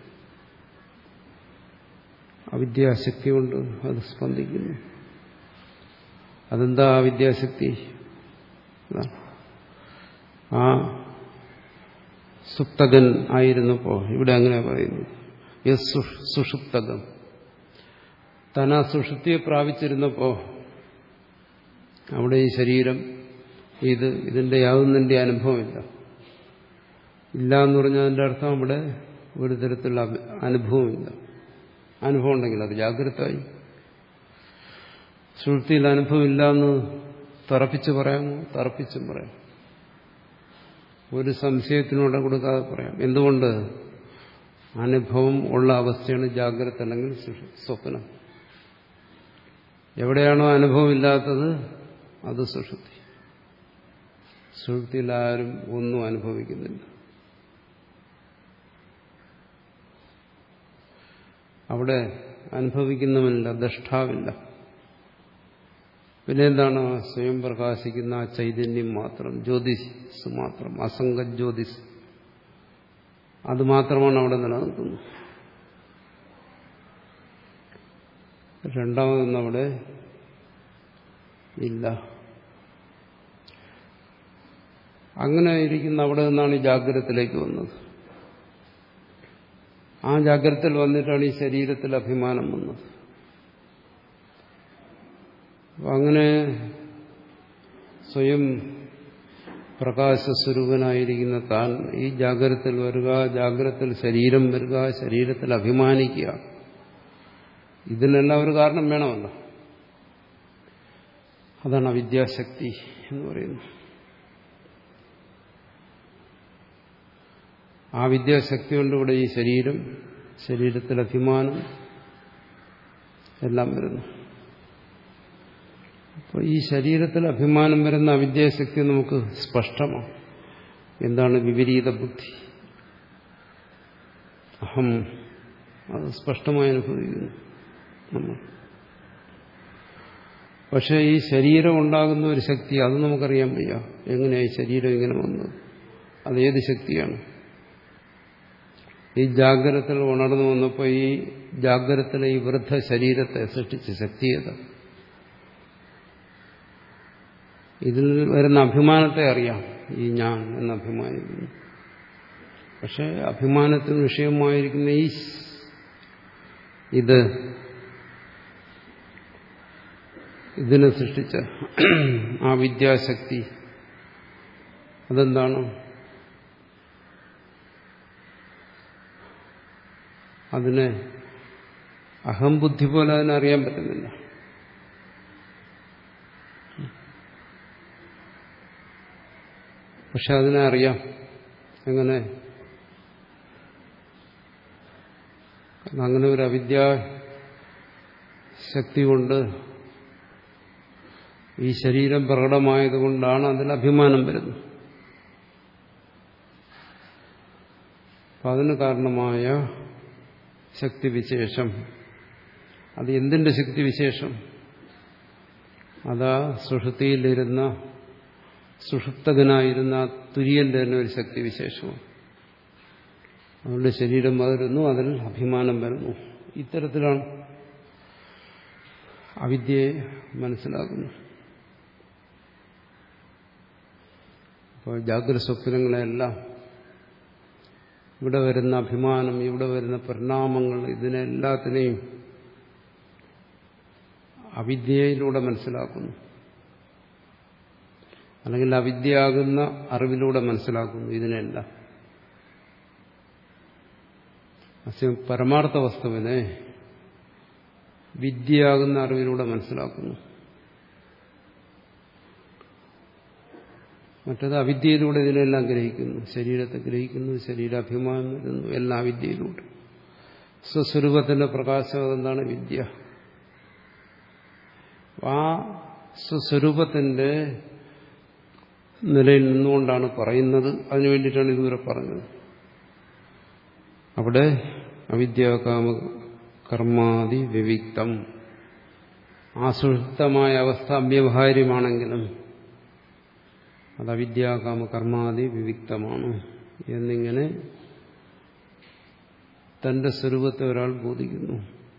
അവിദ്യാശക്തി കൊണ്ട് അത് സ്പന്ദിക്കുന്നു. അതെന്താ അവിദ്യാശക്തി? ആ സുപ്തകൻ ആയിരുന്നപ്പോ, ഇവിടെ അങ്ങനെ പറയുന്നു, യസ് സുഷുപ്തകം, താൻ ആ സുഷുപ്തിയെ പ്രാപിച്ചിരുന്നപ്പോ അവിടെ ഈ ശരീരം ഇത് ഇതിന്റെ യാതൊന്നിന്റെ അനുഭവമില്ല. ഇല്ല എന്ന് പറഞ്ഞാൽ അതിന്റെ അർത്ഥം അവിടെ ഒരു തരത്തിലുള്ള അനുഭവമില്ല. അനുഭവം ഉണ്ടെങ്കിൽ അത് ജാഗ്രതയായി. സുഷുപ്തിയിൽ അനുഭവം ഇല്ല എന്ന് തറപ്പിച്ച് പറയാമോ? തറപ്പിച്ചും പറയാം. ഒരു സംശയത്തിനോടെ കൊടുക്കാതെ പറയാം. എന്തുകൊണ്ട്? അനുഭവം ഉള്ള അവസ്ഥയാണ് ജാഗ്രത അല്ലെങ്കിൽ സ്വപ്നം. എവിടെയാണോ അനുഭവം ഇല്ലാത്തത് അത് സുഷുപ്തി. സുഷുപ്തിയിൽ ആരും ഒന്നും അനുഭവിക്കുന്നില്ല. അവിടെ അനുഭവിക്കുന്നവനില്ല, ദ്രഷ്ടാവില്ല. പിന്നെ എന്താണ്? സ്വയം പ്രകാശിക്കുന്ന ആ ചൈതന്യം മാത്രം, ജ്യോതിസ് മാത്രം, അസംഗ ജ്യോതിസ്, അത് മാത്രമാണ് അവിടെ നിലനിൽക്കുന്നത്. രണ്ടാമതൊന്നും അവിടെ ഇല്ല. അങ്ങനെ ഇരിക്കുന്ന അവിടെ നിന്നാണ് ഈ ജാഗ്രതത്തിലേക്ക് വന്നത്. ആ ജാഗ്രതയിൽ വന്നിട്ടാണ് ഈ ശരീരത്തിൽ അഭിമാനം വന്നത്. അങ്ങനെ സ്വയം പ്രകാശസ്വരൂപനായിരിക്കുന്ന താൻ ഈ ജാഗ്രതത്തിൽ വരിക, ജാഗ്രതത്തിൽ ശരീരം വരിക, ശരീരത്തിൽ അഭിമാനിക്കുക, ഇതിനെല്ലാം ഒരു കാരണം വേണമല്ലോ. അതാണ് അവിദ്യാശക്തി എന്ന് പറയുന്നത്. ആ വിദ്യാശക്തി കൊണ്ടിവിടെ ഈ ശരീരം, ശരീരത്തിൽ അഭിമാനം എല്ലാം വരുന്നു. അപ്പോൾ ഈ ശരീരത്തിൽ അഭിമാനം വരുന്ന അവിദ്യാശക്തി നമുക്ക് സ്പഷ്ടമാണ്. എന്താണ്? വിപരീത ബുദ്ധി, അഹം. അത് സ്പഷ്ടമായി അനുഭവിക്കുന്നു നമ്മൾ. പക്ഷേ ഈ ശരീരം ഉണ്ടാകുന്ന ഒരു ശക്തി, അത് നമുക്കറിയാൻ വയ്യ. എങ്ങനെയായി ശരീരം ഇങ്ങനെ വന്നത്? അതേത് ശക്തിയാണ്? ഈ ജാഗ്രതത്തിൽ ഉണർന്നു വന്നപ്പോൾ ഈ ജാഗ്രതത്തിലെ ഈ വൃദ്ധ ശരീരത്തെ സൃഷ്ടിച്ച ശക്തി ഏതാ? ഇതിൽ വരുന്ന അഭിമാനത്തെ അറിയാം, ഈ ഞാൻ എന്ന് അഭിമാനിക്കുന്നു. പക്ഷെ അഭിമാനത്തിന് വിഷയമായിരിക്കുന്ന ഈ ഇത് ഇതിനെ സൃഷ്ടിച്ച ആ വിദ്യാശക്തി അതെന്താണ്? അതിനെ അഹംബുദ്ധി പോലെ അതിനറിയാൻ പറ്റുന്നില്ല. പക്ഷെ അതിനെ അറിയാം. എങ്ങനെ? അങ്ങനെ ഒരു അവിദ്യാശക്തി കൊണ്ട് ഈ ശരീരം പ്രകടമായതുകൊണ്ടാണ് അതിൽ അഭിമാനം വരുന്നത്. അപ്പം അതിന് കാരണമായ ശക്തിവിശേഷം, അത് എന്തിന്റെ ശക്തിവിശേഷം? അതാ സുഷുപ്തിയിലിരുന്ന സുഷുപ്തകനായിരുന്ന തുര്യന്റെ തന്നെ ഒരു ശക്തിവിശേഷമാണ്. അതുകൊണ്ട് ശരീരം വരുന്നു, അതിൽ അഭിമാനം വരുന്നു. ഇത്തരത്തിലാണ് അവിദ്യയെ മനസ്സിലാക്കുന്നത്. അപ്പോൾ ജാഗ്രത സ്വപ്നങ്ങളെല്ലാം ഇവിടെ വരുന്ന അഭിമാനം, ഇവിടെ വരുന്ന പരിണാമങ്ങൾ, ഇതിനെല്ലാത്തിനെയും അവിദ്യയിലൂടെ മനസ്സിലാക്കുന്നു, അല്ലെങ്കിൽ അവിദ്യയാകുന്ന അറിവിലൂടെ മനസ്സിലാക്കുന്നു ഇതിനെല്ലാം. അസ്യം പരമാർത്ഥ വസ്തുവിനെ വിദ്യയാകുന്ന അറിവിലൂടെ മനസ്സിലാക്കുന്നു. മറ്റത് അവിദ്യയിലൂടെ ഇതിനെല്ലാം ഗ്രഹിക്കുന്നു. ശരീരത്തെ ഗ്രഹിക്കുന്നു, ശരീരാഭിമാനം വരുന്നു, എല്ലാം അവിദ്യയിലൂടെ. സ്വസ്വരൂപത്തിന്റെ പ്രകാശം എന്താണ്? വിദ്യ. ആ സ്വസ്വരൂപത്തിന്റെ നിലയിൽ നിന്നുകൊണ്ടാണ് പറയുന്നത്. അതിനു വേണ്ടിയിട്ടാണ് ഇതുവരെ പറഞ്ഞത്. അവിടെ അവിദ്യാകാമ കർമാദി വിവിക്തം, ആസുഷിപ്തമായ അവസ്ഥ അവ്യവഹാര്യമാണെങ്കിലും അത് അവിദ്യാകാമ കർമാദി വിവിക്തമാണ് എന്നിങ്ങനെ തന്റെ സ്വരൂപത്തെ ഒരാൾ ബോധിക്കുന്നു.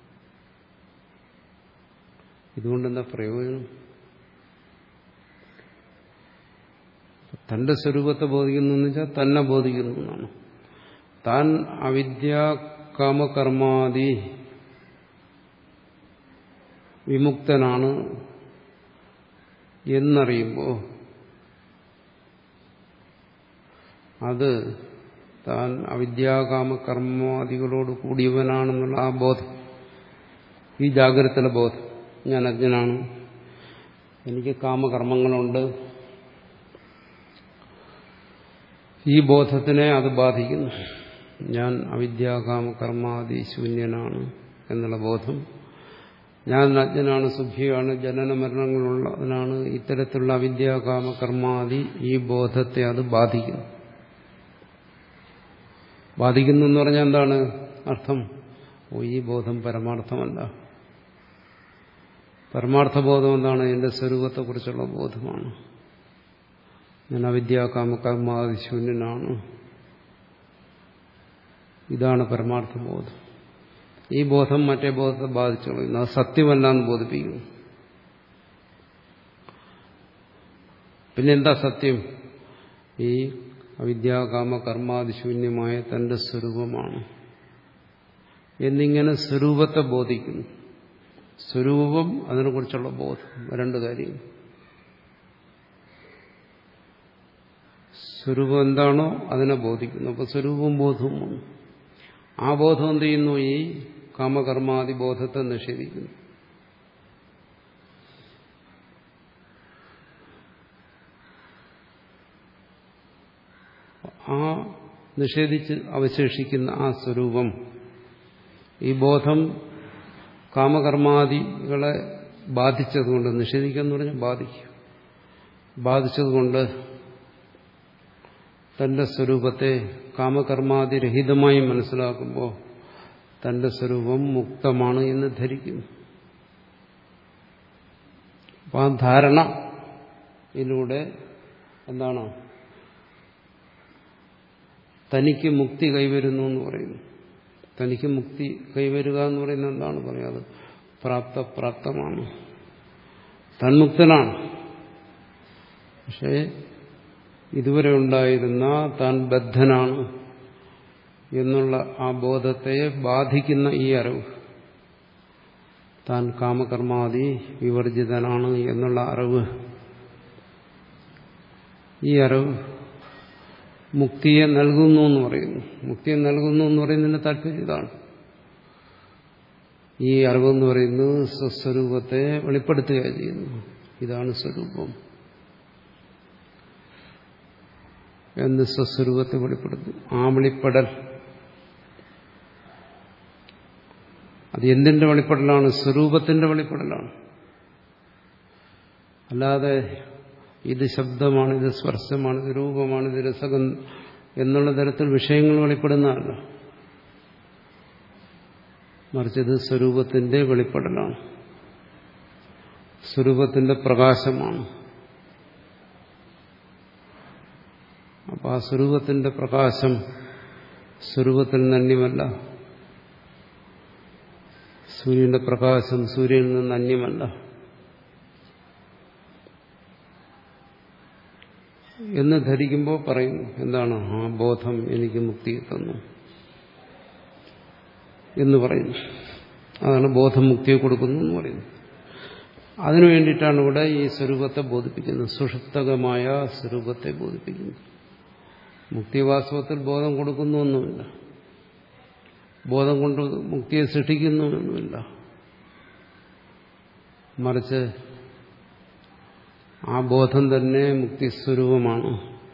ഇതുകൊണ്ടെന്താ പ്രയോജനം? തന്റെ സ്വരൂപത്തെ ബോധിക്കുന്നു എന്ന് വെച്ചാൽ തന്നെ ബോധിക്കുന്നു എന്നാണ്. താൻ അവിദ്യാകാമകർമാദി വിമുക്തനാണ് എന്നറിയുമ്പോൾ അത് താൻ അവിദ്യാകാമകർമാദികളോട് കൂടിയവനാണെന്നുള്ള ആ ബോധം, ഈ ജാഗ്രതയിലെ ബോധം, ഞാൻ അജ്ഞനാണ്, എനിക്ക് കാമകർമ്മങ്ങളുണ്ട്, ഈ ബോധത്തിനെ അത് ബാധിക്കുന്നു. ഞാൻ അവിദ്യാകാമകർമാദി ശൂന്യനാണ് എന്നുള്ള ബോധം, ഞാൻ അജ്ഞനാണ്, സുഖിയാണ്, ജനന മരണങ്ങളുള്ളതിനാണ്, ഇത്തരത്തിലുള്ള അവിദ്യാകാമകർമാദി ഈ ബോധത്തെ അത് ബാധിക്കുന്നു. ബാധിക്കുന്നു എന്ന് പറഞ്ഞാൽ എന്താണ് അർത്ഥം? ഓ, ഈ ബോധം പരമാർത്ഥമല്ല. പരമാർത്ഥബോധം എന്താണ്? എന്റെ സ്വരൂപത്തെക്കുറിച്ചുള്ള ബോധമാണ്. ഞാൻ അവിദ്യാകാമകർമാദി ശൂന്യനാണ്. ഇതാണ് പരമാർത്ഥബോധം. ഈ ബോധം മറ്റേ ബോധത്തെ ബാധിച്ചോളൂ. അത് സത്യമല്ല എന്ന് ബോധിപ്പിക്കുന്നു. പിന്നെന്താ സത്യം? ഈ അവിദ്യാകാമകർമാദിശൂന്യമായ തന്റെ സ്വരൂപമാണ് എന്നിങ്ങനെ സ്വരൂപത്തെ ബോധിക്കുന്നു. സ്വരൂപം, അതിനെക്കുറിച്ചുള്ള ബോധം, രണ്ട് കാര്യങ്ങൾ. സ്വരൂപം എന്താണോ അതിനെ ബോധിക്കുന്നു. അപ്പോൾ സ്വരൂപവും ബോധവും ആ ബോധം എന്ത് ചെയ്യുന്നു? ഈ കാമകർമാദി ബോധത്തെ നിഷേധിക്കുന്നു. ആ നിഷേധിച്ച് അവശേഷിക്കുന്ന ആ സ്വരൂപം, ഈ ബോധം കാമകർമാദികളെ ബാധിച്ചതുകൊണ്ട്, നിഷേധിക്കാന്ന് പറഞ്ഞാൽ ബാധിക്കും, ബാധിച്ചതുകൊണ്ട് തന്റെ സ്വരൂപത്തെ കാമകർമാദിരഹിതമായി മനസ്സിലാക്കുമ്പോൾ തന്റെ സ്വരൂപം മുക്തമാണ് എന്ന് ധരിക്കുന്നു. അപ്പം ആ ധാരണയിലൂടെ എന്താണ്? തനിക്ക് മുക്തി കൈവരുന്നു എന്ന് പറയുന്നു. തനിക്ക് മുക്തി കൈവരുക എന്ന് പറയുന്നത് എന്താണ് പറയുന്നത്? പ്രാപ്തപ്രാപ്തമാണ്, തന്മുക്തനാണ്. പക്ഷേ ഇതുവരെ ഉണ്ടായിരുന്ന താൻ ബദ്ധനാണ് എന്നുള്ള ആ ബോധത്തെ ബാധിക്കുന്ന ഈ അറിവ്, താൻ കാമകർമാദി വിവർജിതനാണ് എന്നുള്ള അറിവ്, ഈ അറിവ് മുക്തിയെ നൽകുന്നു എന്ന് പറയുന്നു. മുക്തിയെ നൽകുന്നു എന്ന് പറയുന്നതിന്റെ താല്പര്യം ഇതാണ്. ഈ അറിവെന്ന് പറയുന്നത് സ്വസ്വരൂപത്തെ വെളിപ്പെടുത്തുകയാണ് ചെയ്യുന്നു. ഇതാണ് സ്വരൂപം എന്ന് സ്വസ്വരൂപത്തെ വെളിപ്പെടുത്തും. ആ വെളിപ്പെടൽ അത് എന്തിന്റെ വെളിപ്പെടലാണ്? സ്വരൂപത്തിന്റെ വെളിപ്പെടലാണ്. അല്ലാതെ ഇത് ശബ്ദമാണ്, ഇത് സ്പർശമാണ്, ഇത് രൂപമാണ്, ഇത് രസകം എന്നുള്ള തരത്തിൽ വിഷയങ്ങൾ വെളിപ്പെടുന്നതല്ല. മറിച്ച് ഇത് സ്വരൂപത്തിന്റെ വെളിപ്പെടലാണ്, സ്വരൂപത്തിന്റെ പ്രകാശമാണ്. അപ്പോൾ ആ സ്വരൂപത്തിന്റെ പ്രകാശം സ്വരൂപത്തിൽ നിന്ന് അന്യമല്ല. സൂര്യന്റെ പ്രകാശം സൂര്യനിൽ നിന്ന് അന്യമല്ല. എന്ന് ധരിക്കുമ്പോൾ പറയുന്നു എന്താണ്, ആ ബോധം എനിക്ക് മുക്തി തന്നു എന്ന് പറയുന്നു. അതാണ് ബോധം മുക്തിയെ കൊടുക്കുന്നു എന്ന് പറയുന്നത്. അതിനു വേണ്ടിയിട്ടാണ് ഇവിടെ ഈ സ്വരൂപത്തെ ബോധിപ്പിക്കുന്നത്, സുഷുപ്തകമായ സ്വരൂപത്തെ ബോധിപ്പിക്കുന്നത്. മുക്തി വാസ്തവത്തിൽ ബോധം കൊടുക്കുന്നുവെന്നുമില്ല, ബോധം കൊണ്ട് മുക്തിയെ സൃഷ്ടിക്കുന്നുവെന്നുമില്ല. മറിച്ച് ആ ബോധം തന്നെ മുക്തിസ്വരൂപമാണ്.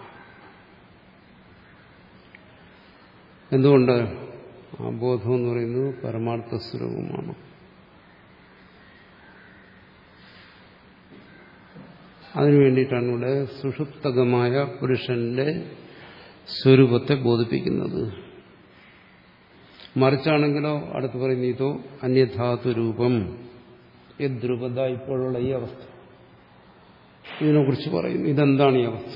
എന്തുകൊണ്ട്? ആ ബോധം എന്ന് പറയുന്നത് പരമാർത്ഥ സ്വരൂപമാണ്. അതിനു വേണ്ടിയിട്ടാണ് ഇവിടെ സുഷുപ്തകമായ പുരുഷന്റെ സ്വരൂപത്തെ ബോധിപ്പിക്കുന്നത്. മറിച്ചാണെങ്കിലോ അടുത്ത് പറയുന്ന ഇതോ അന്യധാതുരൂപം യദ്രൂപത, ഇപ്പോഴുള്ള ഈ അവസ്ഥ, ഇതിനെക്കുറിച്ച് പറയുന്നു. ഇതെന്താണ് ഈ അവസ്ഥ?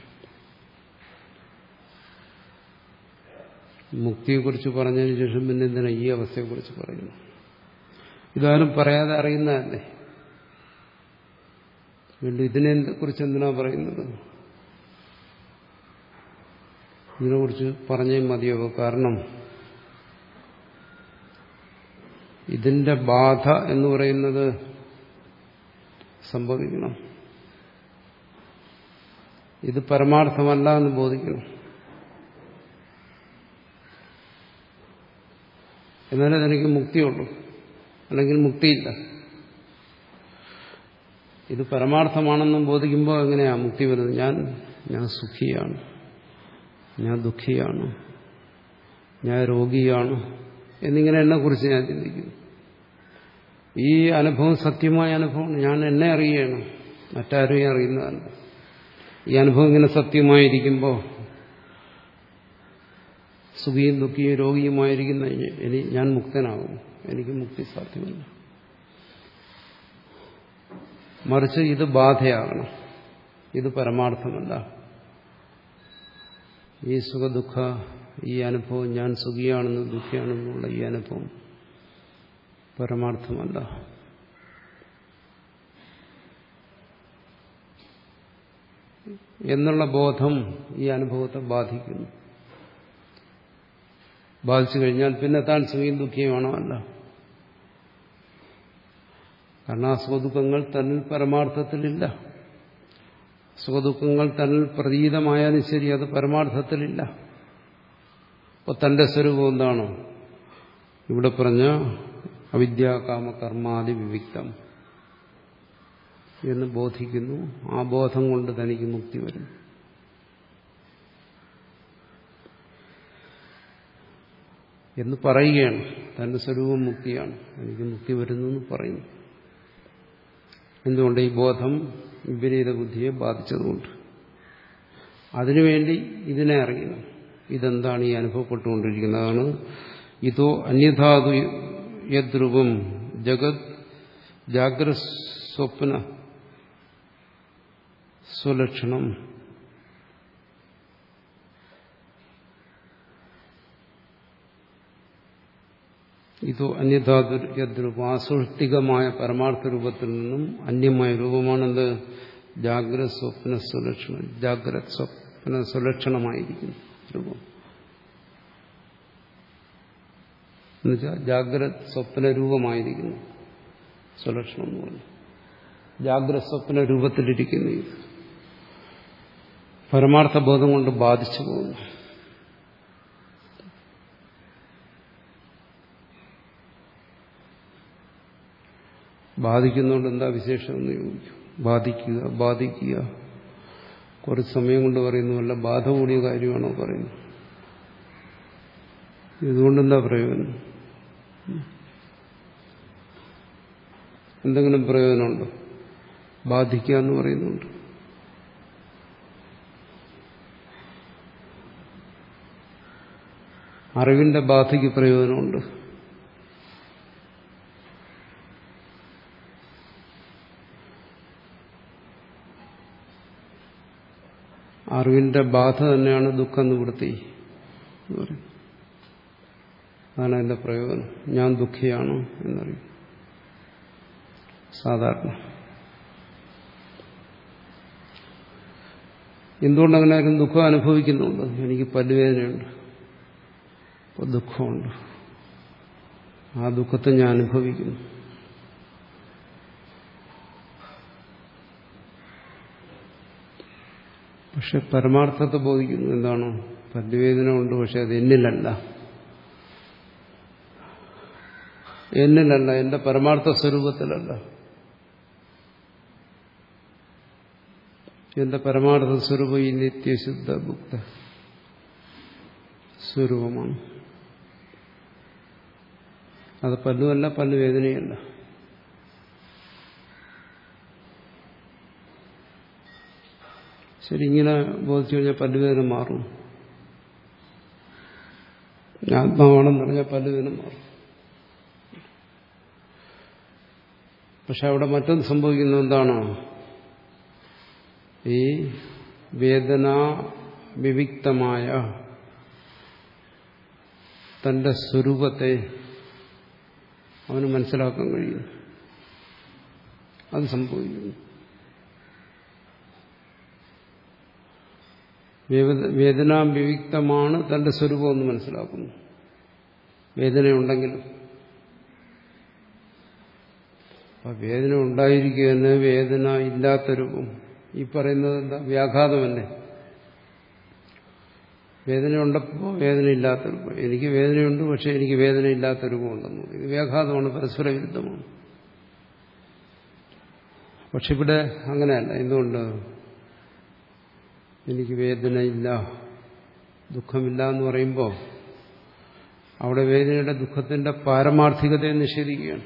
മുക്തിയെക്കുറിച്ച് പറഞ്ഞതിന് ശേഷം പിന്നെ എന്തിനാ ഈ അവസ്ഥയെക്കുറിച്ച് പറയുന്നു? ഇതാരും പറയാതെ അറിയുന്നതല്ലേ. വീണ്ടും ഇതിനെ കുറിച്ച് എന്തിനാ പറയുന്നത്? ഇതിനെക്കുറിച്ച് പറഞ്ഞേ മതിയാവും. കാരണം ഇതിന്റെ ബാധ എന്ന് പറയുന്നത് സംഭവിക്കണം. ഇത് പരമാർത്ഥമല്ല എന്ന് ബോധിക്കണം. എന്നാലേ തനിക്ക് മുക്തിയുള്ളൂ, അല്ലെങ്കിൽ മുക്തിയില്ല. ഇത് പരമാർത്ഥമാണെന്നും ബോധിക്കുമ്പോൾ എങ്ങനെയാ മുക്തി വരുന്നത്? ഞാൻ ഞാൻ സുഖിയാണ്, ഞാൻ ദുഃഖിയാണ്, ഞാൻ രോഗിയാണ് എന്നിങ്ങനെ എന്നെക്കുറിച്ച് ഞാൻ ചിന്തിക്കുന്നു. ഈ അനുഭവം സത്യമായ അനുഭവം. ഞാൻ എന്നെ അറിയുകയാണ്, മറ്റാരും അറിയുന്നതല്ല. ഈ അനുഭവം ഇങ്ങനെ സത്യമായിരിക്കുമ്പോൾ സുഖിയും ദുഃഖിയും രോഗിയുമായിരിക്കുന്ന ഇനി ഞാൻ മുക്തനാകും, എനിക്ക് മുക്തി സാധ്യമല്ല. മറിച്ച് ഇത് ബാധയാകണം, ഇത് പരമാർത്ഥമല്ല. ഈ സുഖദുഃഖ ഈ അനുഭവം, ഞാൻ സുഖിയാണെന്നും ദുഃഖിയാണെന്നുള്ള ഈ അനുഭവം പരമാർത്ഥമല്ല. എന്നുള്ള ബോധം ഈ അനുഭവത്തെ ബാധിക്കുന്നു. ബാധിച്ചു കഴിഞ്ഞാൽ പിന്നെ താൻ സുഖിയും ദുഃഖിയുമാണോ? അല്ല. കാരണം ആ സുഖദുഃഖങ്ങൾ തന്നിൽ പരമാർത്ഥത്തിലില്ല. സുഖദുഃഖങ്ങൾ തന്നിൽ പ്രതീതമായാലും ശരി, അത് പരമാർത്ഥത്തിലില്ല. അപ്പോൾ തന്റെ സ്വരൂപം എന്താണോ ഇവിടെ പറഞ്ഞ അവിദ്യാ കാമ കർമാദി വിവിക്തം എന്ന് ബോധിക്കുന്നു. ആ ബോധം കൊണ്ട് തനിക്ക് മുക്തി വരും. എന്ന് പറയുകയാണ്. തന്റെ സ്വരൂപം മുക്തിയാണ്, എനിക്ക് മുക്തി വരുന്നു എന്ന് പറയുന്നു. എന്തുകൊണ്ട്? ഈ ബോധം വിപരീത ബുദ്ധിയെ ബാധിച്ചതുകൊണ്ട്. അതിനുവേണ്ടി ഇതിനെ അറിയണം. ഇതെന്താണ് ഈ അനുഭവപ്പെട്ടുകൊണ്ടിരിക്കുന്നതാണ്. ഇതോ അന്യധാതു യദ്രൂപം ജഗത് ജാഗ്രത് സ്വപ്ന സ്വലക്ഷണം. ഇതോ അന്യധാതു യദ്രൂപം, ആസുഷ്ടികമായ പരമാർത്ഥ രൂപത്തിൽ നിന്നും അന്യമായ രൂപമാണെന്ത്? ജാഗ്രത് സ്വപ്ന സ്വലക്ഷണം. ജാഗ്രത് സ്വപ്ന സ്വലക്ഷണമായിരിക്കുന്നു രൂപം. എന്നുവെച്ചാൽ ജാഗ്രത് സ്വപ്ന രൂപമായിരിക്കുന്നു സ്വലക്ഷണം എന്ന് പറഞ്ഞു. ജാഗ്രത് സ്വപ്ന രൂപത്തിലിരിക്കുന്നു. ഇത് പരമാർത്ഥ ബോധം കൊണ്ട് ബാധിച്ചു പോകുന്നു. ബാധിക്കുന്നതുകൊണ്ട് എന്താ വിശേഷം എന്ന് ചോദിക്കും. ബാധിക്കുക ബാധിക്കുക കുറച്ച് സമയം കൊണ്ട് പറയുന്നുവല്ല, ബാധ കൂടിയ കാര്യമാണോ പറയുന്നത്? ഇതുകൊണ്ടെന്താ പ്രയോജനം? എന്തെങ്കിലും പ്രയോജനമുണ്ടോ? ബാധിക്കുക എന്ന് പറയുന്നുണ്ട്. അറിവിന്റെ ബാധയ്ക്ക് പ്രയോജനമുണ്ട്. അറിവിന്റെ ബാധ തന്നെയാണ് ദുഃഖ നിവൃത്തി എന്ന് പറയും. അതാണ് അതിന്റെ പ്രയോജനം. ഞാൻ ദുഃഖിയാണ് എന്നറിയും സാധാരണ. എന്തുകൊണ്ടങ്ങനെ ആരും ദുഃഖം അനുഭവിക്കുന്നുണ്ട്? എനിക്ക് പല്ലുവേദനയുണ്ട്, അപ്പോൾ ദുഃഖമുണ്ട്, ആ ദുഃഖത്തെ ഞാൻ അനുഭവിക്കുന്നു. പക്ഷെ പരമാർത്ഥത്തെ ബോധിക്കുന്നു. എന്താണ്? പല്ലുവേദന ഉണ്ട്, പക്ഷെ അത് എന്നിലല്ല, എന്നിലല്ല, എന്റെ പരമാർത്ഥ സ്വരൂപത്തിലല്ല. എന്റെ പരമാർത്ഥ സ്വരൂപം ഈ നിത്യശുദ്ധ മുക്ത സ്വരൂപമാണ്. അത് പല്ലുമല്ല, പല്ലുവേദനയല്ല. ശരി, ഇങ്ങനെ ബോധിച്ചു കഴിഞ്ഞാൽ പല്ലുവേദന മാറും. ആത്മാവാണെന്ന് പറഞ്ഞാൽ പല്ലുവേദന മാറും. പക്ഷെ അവിടെ മറ്റൊന്ന് സംഭവിക്കുന്നത് എന്താണ്? ഈ വേദന വിവിക്തമായ തന്റെ സ്വരൂപത്തെ അവന് മനസ്സിലാക്കാൻ കഴിയും. അത് സംഭവിക്കുന്നു. വേദന വിവിക്തമാണ് തന്റെ സ്വരൂപം എന്ന് മനസ്സിലാക്കുന്നു. വേദനയുണ്ടെങ്കിലും അപ്പൊ വേദന ഉണ്ടായിരിക്കുകയെന്ന് വേദന ഇല്ലാത്ത രൂപം, ഈ പറയുന്നത് എന്താ? വ്യാഘാതമല്ലേ? വേദനയുണ്ടപ്പോൾ വേദന ഇല്ലാത്ത രൂപം, എനിക്ക് വേദനയുണ്ട് പക്ഷെ എനിക്ക് വേദന ഇല്ലാത്ത രൂപമുണ്ടെന്ന്. ഇത് വ്യാഘാതമാണ്, പരസ്പര വിരുദ്ധമാണ്. പക്ഷെ ഇവിടെ അങ്ങനെയല്ല. എന്തുകൊണ്ട്? എനിക്ക് വേദനയില്ല, ദുഃഖമില്ല എന്ന് പറയുമ്പോൾ അവിടെ വേദനയുടെ ദുഃഖത്തിന്റെ പാരമാർത്ഥികതയെ നിഷേധിക്കുകയാണ്.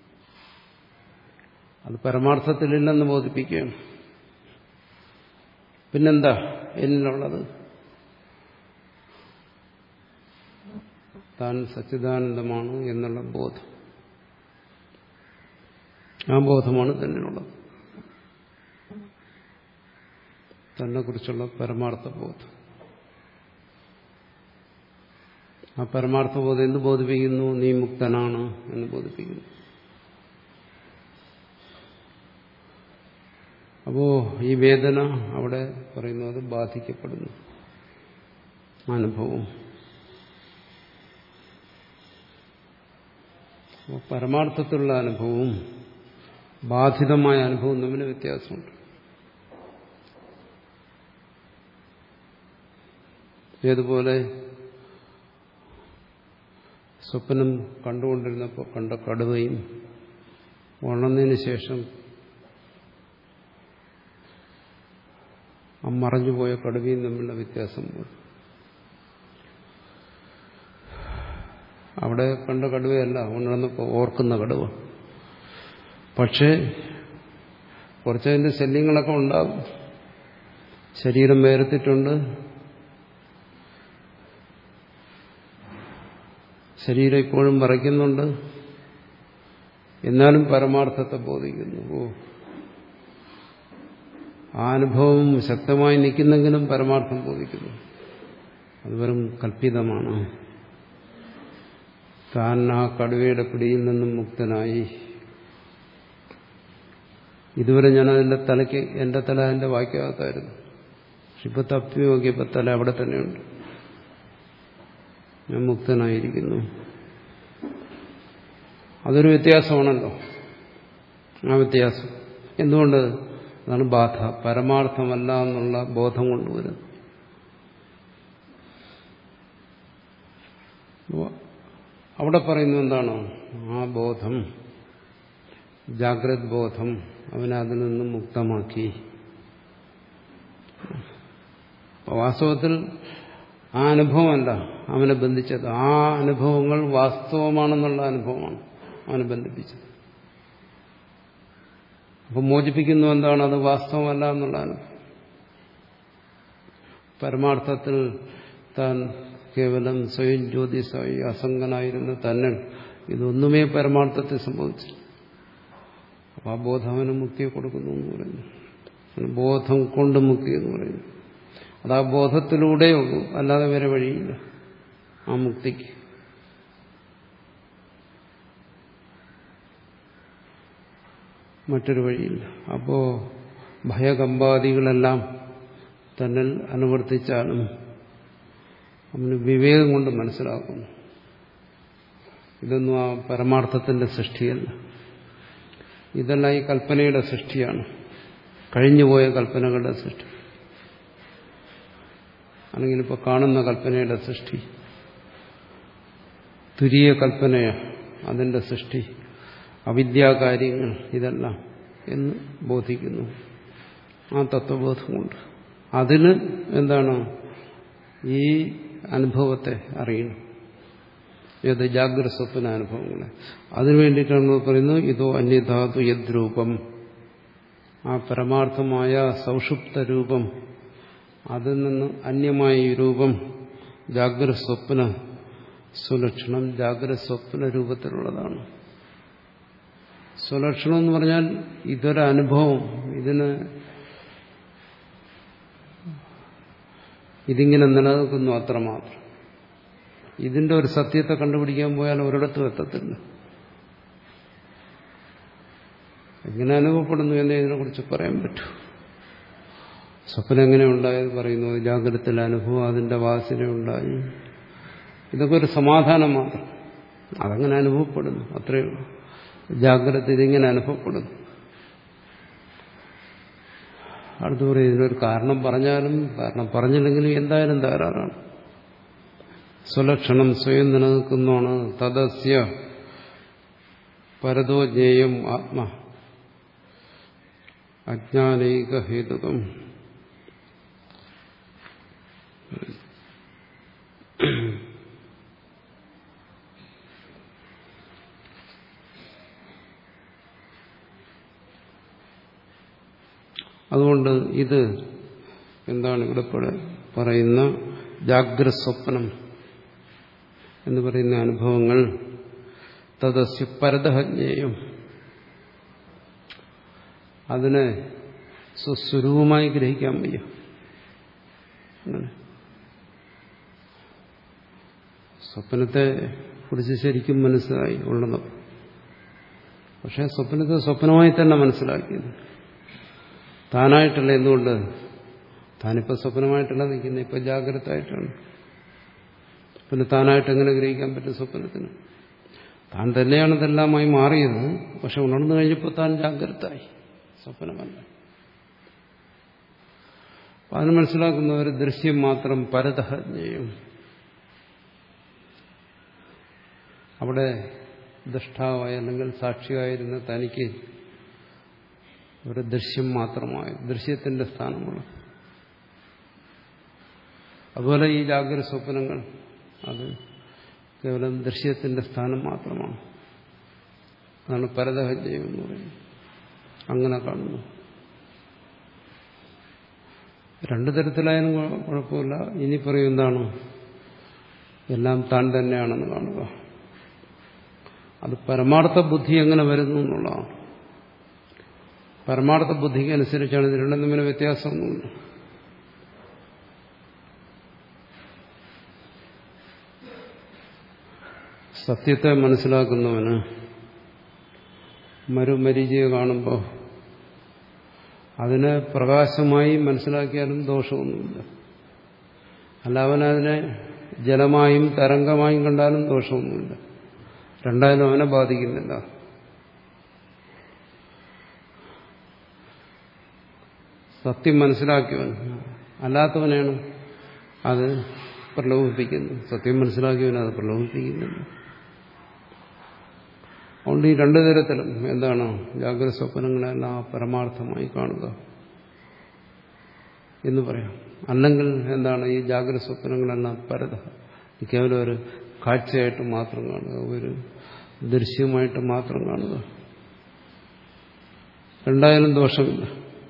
അത് പരമാർത്ഥത്തിലില്ലെന്ന് ബോധിപ്പിക്കുകയാണ്. പിന്നെന്താ എന്നിലുള്ളത്? താൻ സച്ചിദാനന്ദമാണ് എന്നുള്ള ബോധം. ആ ബോധമാണ് തന്നിലുള്ളത്, തന്നെ കുറിച്ചുള്ള പരമാർത്ഥ ബോധം. ആ പരമാർത്ഥ ബോധം എന്ത് ബോധിപ്പിക്കുന്നു? നീ മുക്തനാണ് എന്ന് ബോധിപ്പിക്കുന്നു. അപ്പോ ഈ വേദന അവിടെ പറയുന്നു, അത് ബാധിക്കപ്പെടുന്നു അനുഭവം. അപ്പോൾ പരമാർത്ഥത്തിലുള്ള അനുഭവവും ബാധിതമായ അനുഭവവും തമ്മിൽ വ്യത്യാസമുണ്ട്. ഏതുപോലെ സ്വപ്നം കണ്ടുകൊണ്ടിരുന്നപ്പോൾ കണ്ട കടുവയും ഉണർന്നതിന് ശേഷം ആ മറഞ്ഞുപോയ കടുവയും തമ്മിലുള്ള വ്യത്യാസം. അവിടെ കണ്ട കടുവയല്ല, ഉണർന്നപ്പോൾ ഓർക്കുന്ന കടുവ. പക്ഷേ കുറച്ചതിൻ്റെ ശല്യങ്ങളൊക്കെ ഉണ്ടാകും. ശരീരം വേർത്തിട്ടുണ്ട്, ശരീരം ഇപ്പോഴും വിറയ്ക്കുന്നുണ്ട്, എന്നാലും പരമാർത്ഥത്തെ ബോധിക്കുന്നു. ഓ, ആ അനുഭവം ശക്തമായി നിൽക്കുന്നെങ്കിലും പരമാർത്ഥം ബോധിക്കുന്നു. അത് വെറും കൽപ്പിതമാണ്. താൻ ആ കടുവയുടെ പിടിയിൽ നിന്നും മുക്തനായി. ഇതുവരെ ഞാൻ അതിൻ്റെ തലയ്ക്ക്, എൻ്റെ തല അതിൻ്റെ വാക്യകത്തായിരുന്നു. ഇപ്പൊ തപ്പി നോക്കിയപ്പോൾ തല അവിടെ തന്നെയുണ്ട്. ഞാൻ മുക്തനായിരിക്കുന്നു. അതൊരു വ്യത്യാസമാണല്ലോ. ആ വ്യത്യാസം എന്തുകൊണ്ട്? അതാണ് ബാധ. പരമാർത്ഥമല്ല എന്നുള്ള ബോധം കൊണ്ടുവരുന്നു. അവിടെ പറയുന്നത് എന്താണോ? ആ ബോധം, ജാഗ്രത് ബോധം, അവനെ അതിൽ നിന്നും മുക്തമാക്കി. വാസ്തവത്തിൽ ആ അനുഭവമല്ല അവനെ ബന്ധിച്ചത്. ആ അനുഭവങ്ങൾ വാസ്തവമാണെന്നുള്ള അനുഭവമാണ് അവനെ ബന്ധിപ്പിച്ചത്. അപ്പം മോചിപ്പിക്കുന്നു എന്താണ്? അത് വാസ്തവമല്ല എന്നുള്ള അനുഭവം. പരമാർത്ഥത്തിൽ താൻ കേവലം സ്വയം ജ്യോതിസായി അസംഗനായിരുന്ന തന്നെ ഇതൊന്നുമേ പരമാർത്ഥത്തിൽ സംഭവിച്ചു. അപ്പം ആ ബോധം അവന് മുക്തിയെ കൊടുക്കുന്നു എന്ന് പറയുന്നു. ബോധം കൊണ്ട് മുക്തി എന്ന് പറയുന്നു. അത് ആ ബോധത്തിലൂടെ ഉള്ളൂ, അല്ലാതെ വേറെ വഴിയില്ല ആ മുക്തിക്ക്. മറ്റൊരു വഴിയില്ല. അപ്പോ ഭയകമ്പാദികളെല്ലാം തന്നിൽ അനുവർത്തിച്ചാലും അവന് വിവേകം കൊണ്ട് മനസ്സിലാക്കുന്നു. ഇതൊന്നും ആ പരമാർത്ഥത്തിന്റെ സൃഷ്ടിയല്ല. ഇതെല്ലാം ഈ കൽപ്പനയുടെ സൃഷ്ടിയാണ്, കഴിഞ്ഞുപോയ കൽപ്പനകളുടെ സൃഷ്ടി, അല്ലെങ്കിൽ ഇപ്പോൾ കാണുന്ന കൽപ്പനയുടെ സൃഷ്ടി, തുരീയ കൽപ്പനയ അതിന്റെ സൃഷ്ടി, അവിദ്യാകാര്യങ്ങൾ ഇതെല്ലാം എന്ന് ബോധിക്കുന്നു ആ തത്വബോധം കൊണ്ട്. അതിന് എന്താണ് ഈ അനുഭവത്തെ അറിയണം, ഏത് ജാഗ്രത സ്വപ്ന അനുഭവങ്ങളെ. അതിനു വേണ്ടിയിട്ടാണ് നമ്മൾ പറയുന്നത് ഇതോ അന്യധാതു യദ്രൂപം, ആ പരമാർത്ഥമായ സൗഷുപ്ത രൂപം, അതിൽ നിന്ന് അന്യമായ ഈ രൂപം ജാഗ്രത സ്വപ്ന സുലക്ഷണം, ജാഗ്രത സ്വപ്ന രൂപത്തിലുള്ളതാണ്. സുലക്ഷണം എന്ന് പറഞ്ഞാൽ ഇതൊരനുഭവം, ഇതിന് ഇതിങ്ങനെ നിലനിൽക്കുന്നു അത്രമാത്രം. ഇതിന്റെ ഒരു സത്യത്തെ കണ്ടുപിടിക്കാൻ പോയാൽ ഒരിടത്തും എത്തത്തില്ല. എങ്ങനെ അനുഭവപ്പെടുന്നു എന്നേ ഇതിനെക്കുറിച്ച് പറയാൻ പറ്റൂ. സ്വപ്നം എങ്ങനെ ഉണ്ടായത് പറയുന്നു, ജാഗ്രതത്തിലെ അനുഭവം, അതിന്റെ വാസന ഉണ്ടായി, ഇതൊക്കെ ഒരു സമാധാനം മാത്രം. അതങ്ങനെ അനുഭവപ്പെടുന്നു, അത്രയേ ഉള്ളൂ. ജാഗ്രത ഇതിങ്ങനെ അനുഭവപ്പെടുന്നു. അടുത്ത് പറയും ഇതിനൊരു കാരണം പറഞ്ഞാലും കാരണം പറഞ്ഞില്ലെങ്കിലും എന്തായാലും തകരാറാണ്. സ്വലക്ഷണം സ്വയം നിലനിൽക്കുന്നതാണ്. തദസ്യ പരതോ ജ്ഞേയം ആത്മ അജ്ഞാനൈക ഹേതുകം. അതുകൊണ്ട് ഇത് എന്താണ് ഇവിടെ പറയുന്ന ജാഗ്രത സ്വപ്നം എന്ന് പറയുന്ന അനുഭവങ്ങൾ തദസ്യ പരതഃ ജ്ഞേയം, അതിനെ സ്വസ്വരൂപമായി ഗ്രഹിക്കാൻ വയ്യ. സ്വപ്നത്തെ കുറിച്ച് ശരിക്കും മനസ്സിലായി ഉള്ളത്, പക്ഷെ സ്വപ്നത്തെ സ്വപ്നമായി തന്നെ മനസ്സിലാക്കിയത് താനായിട്ടല്ല. എന്തുകൊണ്ട്? താനിപ്പോൾ സ്വപ്നമായിട്ടല്ല നിൽക്കുന്നത്, ഇപ്പം ജാഗ്രത ആയിട്ടാണ്. പിന്നെ താനായിട്ട് എങ്ങനെ ഗ്രഹിക്കാൻ പറ്റും സ്വപ്നത്തിന്? താൻ തന്നെയാണ് ഇതെല്ലാമായി മാറിയത്, പക്ഷെ ഉണർന്നു കഴിഞ്ഞപ്പോൾ താൻ ജാഗ്രതയായി, സ്വപ്നമല്ല. അപ്പം അതിന് മനസ്സിലാക്കുന്ന ഒരു ദൃശ്യം മാത്രം പരതഃ ജ്ഞേയം. അവിടെ ദൃഷ്ടാവായി അല്ലെങ്കിൽ സാക്ഷിയായിരുന്ന തനിക്ക് ഒരു ദൃശ്യം മാത്രമായി, ദൃശ്യത്തിന്റെ സ്ഥാനമുള്ള. അതുപോലെ ഈ ജാഗ്രത സ്വപ്നങ്ങൾ അത് കേവലം ദൃശ്യത്തിന്റെ സ്ഥാനം മാത്രമാണ്. അതാണ് പരതഃ ജ്ഞേയം എന്ന് പറയുന്നത്. അങ്ങനെ കാണുന്നു. രണ്ടു തരത്തിലായാലും കുഴപ്പമില്ല. ഇനി പറയും എന്താണ്, എല്ലാം താൻ തന്നെയാണെന്ന് കാണുക. അത് പരമാർത്ഥ ബുദ്ധി എങ്ങനെ വരുന്നു എന്നുള്ളതാണ്. പരമാർത്ഥ ബുദ്ധിക്ക് അനുസരിച്ചാണ് ഇത് രണ്ടും തമ്മിൽ വ്യത്യാസമൊന്നുമില്ല. സത്യത്തെ മനസ്സിലാക്കുന്നവന് മരുമരീചിയെ കാണുമ്പോൾ അതിനെ പ്രകാശമായി മനസ്സിലാക്കിയാലും ദോഷമൊന്നുമില്ല. അല്ല അവനതിനെ ജലമായും തരംഗമായും കണ്ടാലും ദോഷമൊന്നുമില്ല. രണ്ടായാലും അവനെ ബാധിക്കുന്നില്ല. സത്യം മനസ്സിലാക്കിയവൻ, അല്ലാത്തവനാണ് അത് പ്രലോഭിപ്പിക്കുന്നത്. സത്യം മനസ്സിലാക്കിയവൻ അത് പ്രലോഭിപ്പിക്കുന്നില്ല. അതുകൊണ്ട് ഈ രണ്ടു തരത്തിലും എന്താണ്, ജാഗ്രത സ്വപ്നങ്ങളെല്ലാം പരമാർത്ഥമായി കാണുക എന്ന് പറയാം. അല്ലെങ്കിൽ എന്താണ്, ഈ ജാഗ്രത സ്വപ്നങ്ങളെല്ലാം പരത, കേവലം ഒരു കാഴ്ചയായിട്ട് മാത്രം കാണുക, ഒരു ദൃശ്യമായിട്ട് മാത്രം കാണുക. രണ്ടായാലും ദോഷമില്ല.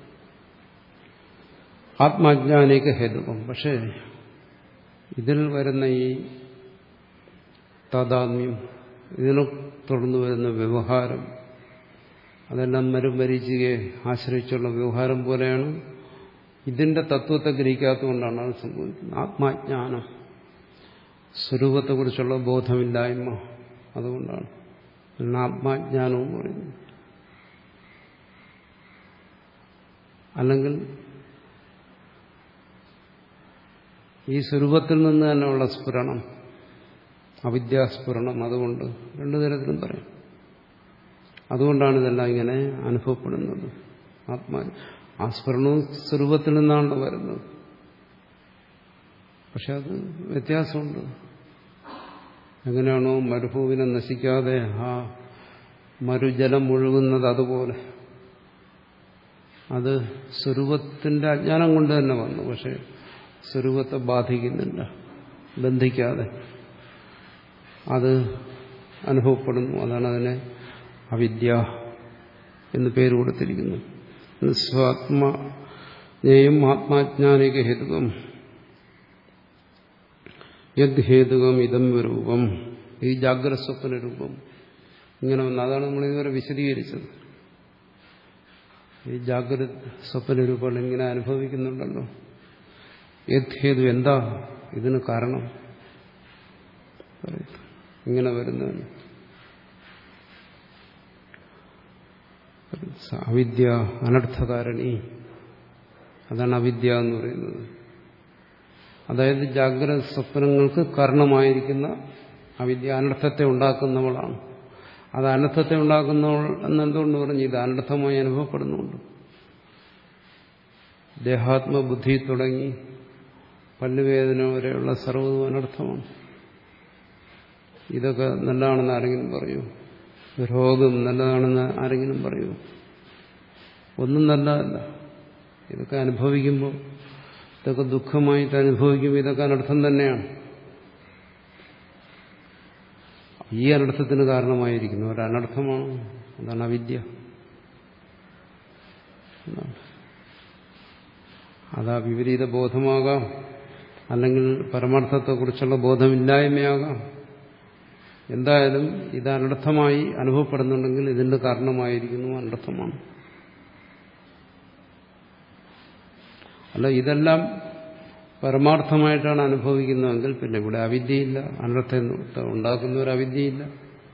ആത്മാജ്ഞാനിക ഹേതുകം. പക്ഷേ ഇതിൽ വരുന്ന ഈ താതാത്മ്യം, ഇതിനെ തുടർന്ന് വരുന്ന വ്യവഹാരം, അതെല്ലാം മരുമരീചികയെ ആശ്രയിച്ചുള്ള വ്യവഹാരം പോലെയാണ്. ഇതിന്റെ തത്വത്തെ ഗ്രഹിക്കാത്തതുകൊണ്ടാണ് അത് സംഭവിക്കുന്നത്. ആത്മാജ്ഞാനം, സ്വരൂപത്തെക്കുറിച്ചുള്ള ബോധമില്ലായ്മ, അതുകൊണ്ടാണ് ആത്മാജ്ഞാനം എന്ന് പറയുന്നത്. അല്ലെങ്കിൽ ഈ സ്വരൂപത്തിൽ നിന്ന് തന്നെയുള്ള സ്ഫുരണം, അവിദ്യാസ്ഫുരണം. അതുകൊണ്ട് രണ്ടു തരത്തിലും പറയും. അതുകൊണ്ടാണ് ഇതെല്ലാം ഇങ്ങനെ അനുഭവപ്പെടുന്നത്. ആത്മാ ആ സ്ഫുരണവും സ്വരൂപത്തിൽ നിന്നാണ് വരുന്നത്. പക്ഷെ അത് വ്യത്യാസമുണ്ട്. എങ്ങനെയാണോ മരുഭൂവിനെ നശിക്കാതെ ആ മരുജലം ഒഴുകുന്നത് അതുപോലെ അത് സ്വരൂപത്തിന്റെ അജ്ഞാനം കൊണ്ട് തന്നെ വന്നു. പക്ഷെ സ്വരൂപത്തെ ബാധിക്കുന്നില്ല, ബന്ധിക്കാതെ അത് അനുഭവപ്പെടുന്നു. അതാണ് അതിനെ അവിദ്യ എന്ന് പേര് കൊടുത്തിരിക്കുന്നു. സ്വാത്മജ്ഞേയം ആത്മാജ്ഞാനിക ഹേതുകം യദ് ഹേതുകം ഇതം രൂപം. ഈ ജാഗ്രത സ്വപ്ന രൂപം ഇങ്ങനെ വന്നു. അതാണ് നമ്മൾ ഇതുവരെ വിശദീകരിച്ചത്. ഈ ജാഗ്രത സ്വപ്ന രൂപം ഇങ്ങനെ അനുഭവിക്കുന്നുണ്ടല്ലോ. യദ് ഹേതു, എന്താ ഇതിന് കാരണം? ഇങ്ങനെ വരുന്നതിന് അവിദ്യ അനർത്ഥകാരണി. അതാണ് അവിദ്യ എന്ന് പറയുന്നത്. അതായത് ജാഗ്രത സ്വപ്നങ്ങൾക്ക് കാരണമായിരിക്കുന്ന അവിദ്യ അനർത്ഥത്തെ ഉണ്ടാക്കുന്നവളാണ്. അത് അനർത്ഥത്തെ ഉണ്ടാക്കുന്നവൾ എന്നെന്തുകൊണ്ട് പറഞ്ഞു? ഇത് അനർത്ഥമായി അനുഭവപ്പെടുന്നുണ്ട്. ദേഹാത്മബുദ്ധി തുടങ്ങി പല്ലുവേദന വരെയുള്ള സർവ്വതും അനർത്ഥമാണ്. ഇതൊക്കെ നല്ലതാണെന്ന് ആരെങ്കിലും പറയൂ? രോഗം നല്ലതാണെന്ന് ആരെങ്കിലും പറയൂ? ഒന്നും നല്ലതല്ല. ഇതൊക്കെ അനുഭവിക്കുമ്പോൾ, ഇതൊക്കെ ദുഃഖമായിട്ട് അനുഭവിക്കുമ്പോൾ ഇതൊക്കെ അനർത്ഥം തന്നെയാണ്. ഈ അനർത്ഥത്തിന് കാരണമായിരിക്കുന്നു ഒരനർത്ഥമാണ്. അതാണ് അവിദ്യ. അതാ വിപരീത ബോധമാകാം, അല്ലെങ്കിൽ പരമാർത്ഥത്തെക്കുറിച്ചുള്ള ബോധമില്ലായ്മയാകാം. എന്തായാലും ഇത് അനർത്ഥമായി അനുഭവപ്പെടുന്നുണ്ടെങ്കിൽ ഇതിന്റെ കാരണമായിരിക്കുന്നു അനർത്ഥമാണ്. അല്ല, ഇതെല്ലാം പരമാർത്ഥമായിട്ടാണ് അനുഭവിക്കുന്നതെങ്കിൽ പിന്നെ ഇവിടെ അവിദ്യയില്ല, അനർത്ഥത്തെ ഉണ്ടാക്കുന്ന ഒരു അവിദ്യയില്ല.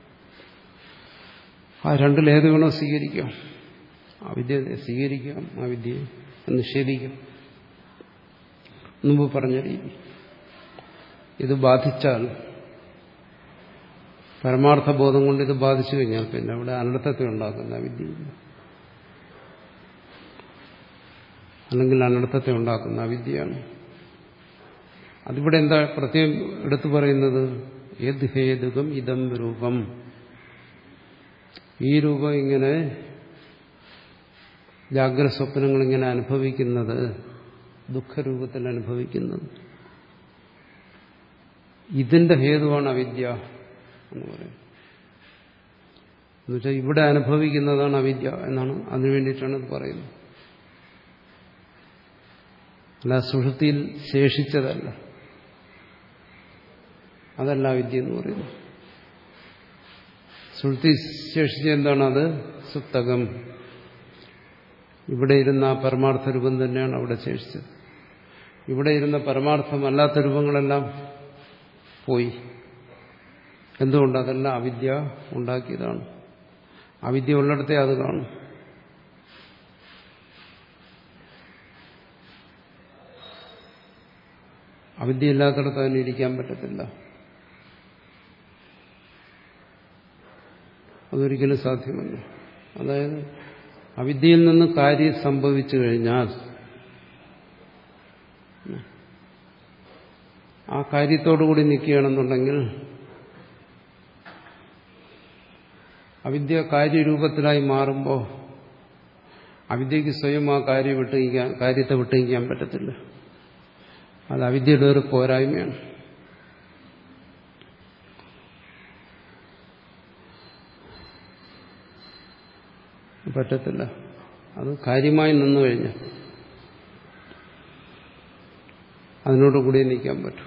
ആ രണ്ടിലേത് വേണോ സ്വീകരിക്കാം. അവിദ്യ സ്വീകരിക്കാം, അവിദ്യയെ നിഷേധിക്കാം. മുമ്പ് പറഞ്ഞ രീതി. ഇത് ബാധിച്ചാൽ, പരമാർത്ഥബോധം കൊണ്ട് ഇത് ബാധിച്ചു കഴിഞ്ഞാൽ പിന്നെ അവിടെ അനർത്ഥത്തെ ഉണ്ടാക്കുന്ന അവിദ്യയില്ല, അല്ലെങ്കിൽ അനർത്ഥത്തെ ഉണ്ടാക്കുന്ന അവിദ്യയാണ്. അതിവിടെ എന്താ പ്രത്യേകം എടുത്തു പറയുന്നത്? യദ് ഹേതുകം ഇതം രൂപം. ഈ രൂപം ഇങ്ങനെ ജാഗ്രത സ്വപ്നങ്ങൾ ഇങ്ങനെ അനുഭവിക്കുന്നത്, ദുഃഖരൂപത്തിൽ അനുഭവിക്കുന്നത്, ഇതിന്റെ ഹേതുവാണ് അവിദ്യ എന്ന് പറയുന്നത്. എന്നുവെച്ചാൽ ഇവിടെ അനുഭവിക്കുന്നതാണ് അവിദ്യ എന്നാണ്, അതിനു വേണ്ടിയിട്ടാണ് ഇത് പറയുന്നത്. അല്ല, സുഷുപ്തിയിൽ ശേഷിച്ചതല്ല, അതല്ല അവിദ്യ എന്ന് പറയുന്നത്. സുഷുപ്തി ശേഷിച്ച എന്താണ്? അത് സുപ്തകം. ഇവിടെ ഇരുന്ന ആ പരമാർത്ഥ രൂപം തന്നെയാണ് അവിടെ ശേഷിച്ചത്. ഇവിടെ ഇരുന്ന പരമാർത്ഥമല്ലാത്ത രൂപങ്ങളെല്ലാം പോയി. എന്തുകൊണ്ട്? അതെല്ലാം അവിദ്യ ഉണ്ടാക്കിയതാണ്. അവിദ്യ ഉള്ളിടത്തെ അത് കാണും. അവിദ്യ ഇല്ലാത്തടത്ത് അതിന് ഇരിക്കാൻ പറ്റത്തില്ല. അതൊരിക്കലും സാധ്യമല്ല. അതായത് അവിദ്യയിൽ നിന്ന് കാര്യം സംഭവിച്ചു കഴിഞ്ഞാൽ ആ കാര്യത്തോടുകൂടി നിൽക്കുകയാണെന്നുണ്ടെങ്കിൽ അവിദ്യ കാര്യരൂപത്തിലായി മാറുമ്പോൾ അവിദ്യക്ക് സ്വയം ആ കാര്യം വിട്ടുനിൽക്കാൻ കാര്യത്തെ വിട്ടുനിൽക്കാൻ പറ്റത്തില്ല. അത് അവിദ്യയുടെ ഒരു പോരായ്മയാണ്. പറ്റത്തില്ല. അത് കാര്യമായി നിന്നു കഴിഞ്ഞാൽ അതിനോട് കൂടി നിൽക്കാൻ പറ്റും.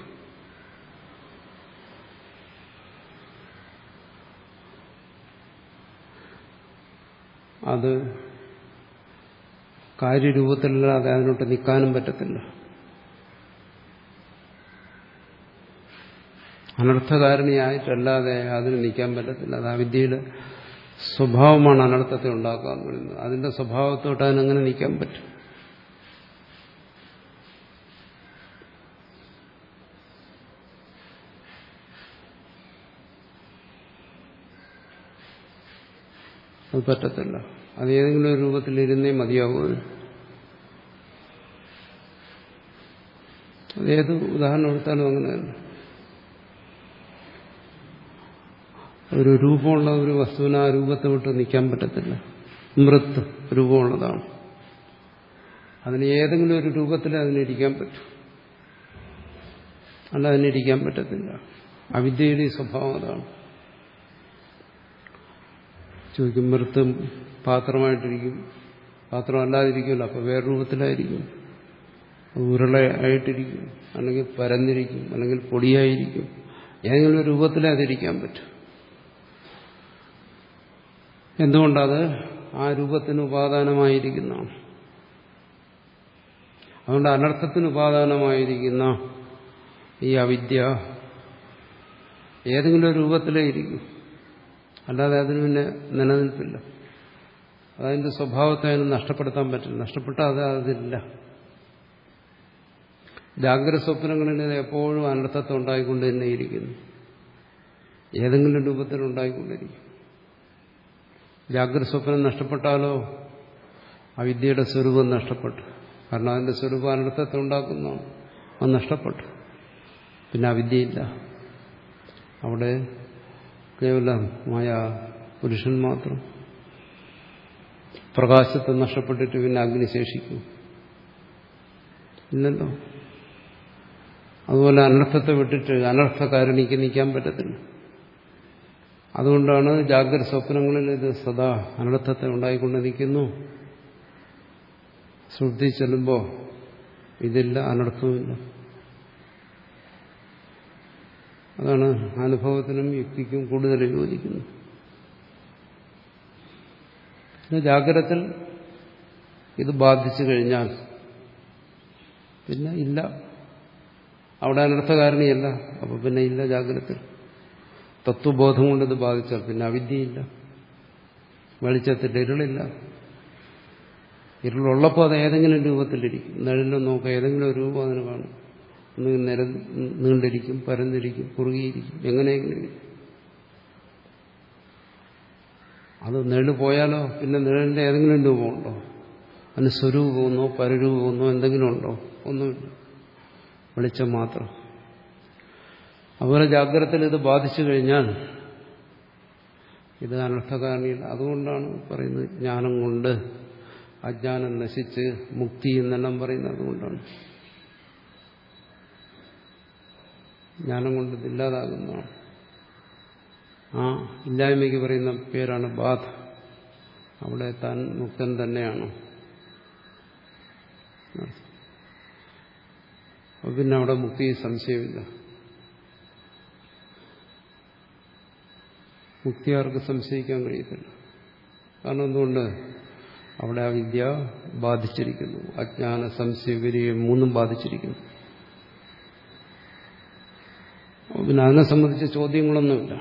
അത് കാര്യരൂപത്തിലല്ലാതെ അതിനോട്ട് നിൽക്കാനും പറ്റത്തില്ല. അനർത്ഥകാരണിയായിട്ടല്ലാതെ അതിന് നിൽക്കാൻ പറ്റത്തില്ല. അത് അവിദ്യയുടെ സ്വഭാവമാണ് അനർത്ഥത്തെ ഉണ്ടാക്കുക എന്ന് പറയുന്നത്. അതിന്റെ സ്വഭാവത്തോട്ട് അതിനങ്ങനെ നിൽക്കാൻ പറ്റും. അത് പറ്റത്തില്ല. അത് ഏതെങ്കിലും ഒരു രൂപത്തിലിരുന്നേ മതിയാവൂ. അതേത് ഉദാഹരണം എടുത്താലും അങ്ങനെ തന്നെ. ഒരു രൂപമുള്ള ഒരു വസ്തുവിന് ആ രൂപത്തെ വിട്ട് നിൽക്കാൻ പറ്റത്തില്ല. മൃത്ത് രൂപമുള്ളതാണ്. അതിന് ഏതെങ്കിലും ഒരു രൂപത്തിൽ അതിനിരിക്കാൻ പറ്റും, അല്ല അതിനിരിക്കാൻ പറ്റത്തില്ല. അവിദ്യയുടെ സ്വഭാവം അതാണ്. ചോദിക്കും, മൃത്തും പാത്രമായിട്ടിരിക്കും, പാത്രം അല്ലാതിരിക്കുമല്ലോ, അപ്പോൾ വേറെ രൂപത്തിലായിരിക്കും. ഉരുളയായിട്ടിരിക്കും, അല്ലെങ്കിൽ പരന്നിരിക്കും, അല്ലെങ്കിൽ പൊടിയായിരിക്കും. ഏതെങ്കിലും ഒരു രൂപത്തിലേ അതിരിക്കാൻ പറ്റും. എന്തുകൊണ്ടത് ആ രൂപത്തിന് ഉപാദാനമായിരിക്കുന്നതാണ്. അതുകൊണ്ട് അനർത്ഥത്തിന് ഉപാദാനമായിരിക്കുന്ന ഈ അവിദ്യ ഏതെങ്കിലും ഒരു രൂപത്തിലേ ഇരിക്കും, അല്ലാതെ അതിന് പിന്നെ നിലനിൽപ്പില്ല. അതതിൻ്റെ സ്വഭാവത്തെ അതിന് നഷ്ടപ്പെടുത്താൻ പറ്റില്ല. നഷ്ടപ്പെട്ടാൽ അത് അതില്ല. ജാഗ്രത സ്വപ്നങ്ങളിൽ എപ്പോഴും അനർത്ഥത്തെ ഉണ്ടായിക്കൊണ്ട് തന്നെ ഇരിക്കുന്നു, ഏതെങ്കിലും രൂപത്തിൽ ഉണ്ടായിക്കൊണ്ടിരിക്കും. ജാഗ്രത സ്വപ്നം നഷ്ടപ്പെട്ടാലോ അവിദ്യയുടെ സ്വരൂപം നഷ്ടപ്പെട്ടു. കാരണം അതിന്റെ സ്വരൂപം അനർത്ഥത്തെ ഉണ്ടാക്കുന്നതാണ്. അത് നഷ്ടപ്പെട്ടു, പിന്നെ അവിദ്യയില്ല. അവിടെ കേവലമായ പുരുഷൻ മാത്രം. പ്രകാശത്തെ നഷ്ടപ്പെട്ടിട്ട് പിന്നെ അഗ്നി ശേഷിക്കും ഇല്ലല്ലോ. അതുപോലെ അനർത്ഥത്തെ വിട്ടിട്ട് അനർത്ഥകാരണിക്ക് നിൽക്കാൻ പറ്റത്തില്ല. അതുകൊണ്ടാണ് ജാഗ്രത സ്വപ്നങ്ങളിൽ ഇത് സദാ അനർത്ഥത്തെ ഉണ്ടായിക്കൊണ്ട് നിൽക്കുന്നു. ശ്രുതി ചെല്ലുമ്പോൾ ഇതില്ല, അനർത്ഥവുമില്ല. അതാണ് അനുഭവത്തിനും യുക്തിക്കും കൂടുതൽ യോജിക്കുന്നത്. പിന്നെ ജാഗ്രതത്തിൽ ഇത് ബാധിച്ചു കഴിഞ്ഞാൽ പിന്നെ ഇല്ല, അവിടെ അനർത്ഥകാരണിയല്ല. അപ്പൊ പിന്നെ ഇല്ല ജാഗ്രത. തത്വബോധം കൊണ്ട് ഇത് ബാധിച്ചാൽ പിന്നെ അവിദ്യയില്ല, വെളിച്ചത്തിൽ ഇരുളില്ല. ഇരുളുള്ളപ്പോൾ അത് ഏതെങ്കിലും രൂപത്തിലിരിക്കും. നിഴലിലും നോക്കാം, ഏതെങ്കിലും ഒരു രൂപം അതിന് കാണും. നിര നീണ്ടിരിക്കും, പരന്നിരിക്കും, കുറുകിയിരിക്കും, എങ്ങനെയെങ്കിലും. അത് നിഴല് പോയാലോ പിന്നെ നിഴലിന്റെ ഏതെങ്കിലും രൂപമുണ്ടോ? അതിന് സ്വരൂപമൊന്നോ പരരൂപമൊന്നോ എന്തെങ്കിലും ഉണ്ടോ? ഒന്നുമില്ല, വെളിച്ചം മാത്രം. അതുപോലെ ജാഗ്രതയിൽ ഇത് ബാധിച്ചു കഴിഞ്ഞാൽ ഇത് അനർത്ഥകാരണിയില്ല. അതുകൊണ്ടാണ് പറയുന്നത് ജ്ഞാനം കൊണ്ട് അജ്ഞാനം നശിച്ച് മുക്തി എന്നെല്ലാം പറയുന്നത്. അതുകൊണ്ടാണ് ജ്ഞാനം കൊണ്ട് ഇതില്ലാതാകുന്നതാണ്. ആ ഇല്ലായ്മയ്ക്ക് പറയുന്ന പേരാണ് ബാധ. അവിടെ താൻ മുക്തൻ തന്നെയാണ്. അപ്പൊ പിന്നെ അവിടെ മുക്തി സംശയമില്ല. മുക്തി ആർക്ക് സംശയിക്കാൻ കഴിയത്തില്ല. കാരണം എന്തുകൊണ്ട്? അവിടെ ആ വിദ്യ ബാധിച്ചിരിക്കുന്നു. അജ്ഞാന സംശയ വിരിയം മൂന്നും ബാധിച്ചിരിക്കുന്നു. പിന്നെ അതിനെ സംബന്ധിച്ച ചോദ്യങ്ങളൊന്നുമില്ല.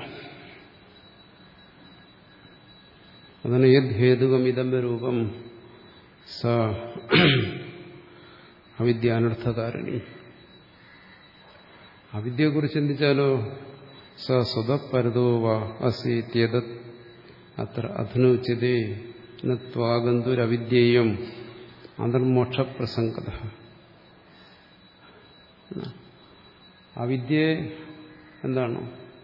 അതാണ് യദ് ഹേതുകം ഇതംബ രൂപം സ അവിദ്യ അനർത്ഥകാരണി. അവിദ്യയെക്കുറിച്ച് ചിന്തിച്ചാലോ സ സ്വതപരതോ വാ അസീത്യത് അത്ര അധനുച്യതേ ത്വാഗന്തുരവിദ്യേയം അന്തർമോക്ഷപ്രസംഗത. അവിദ്യയെ എന്താണ്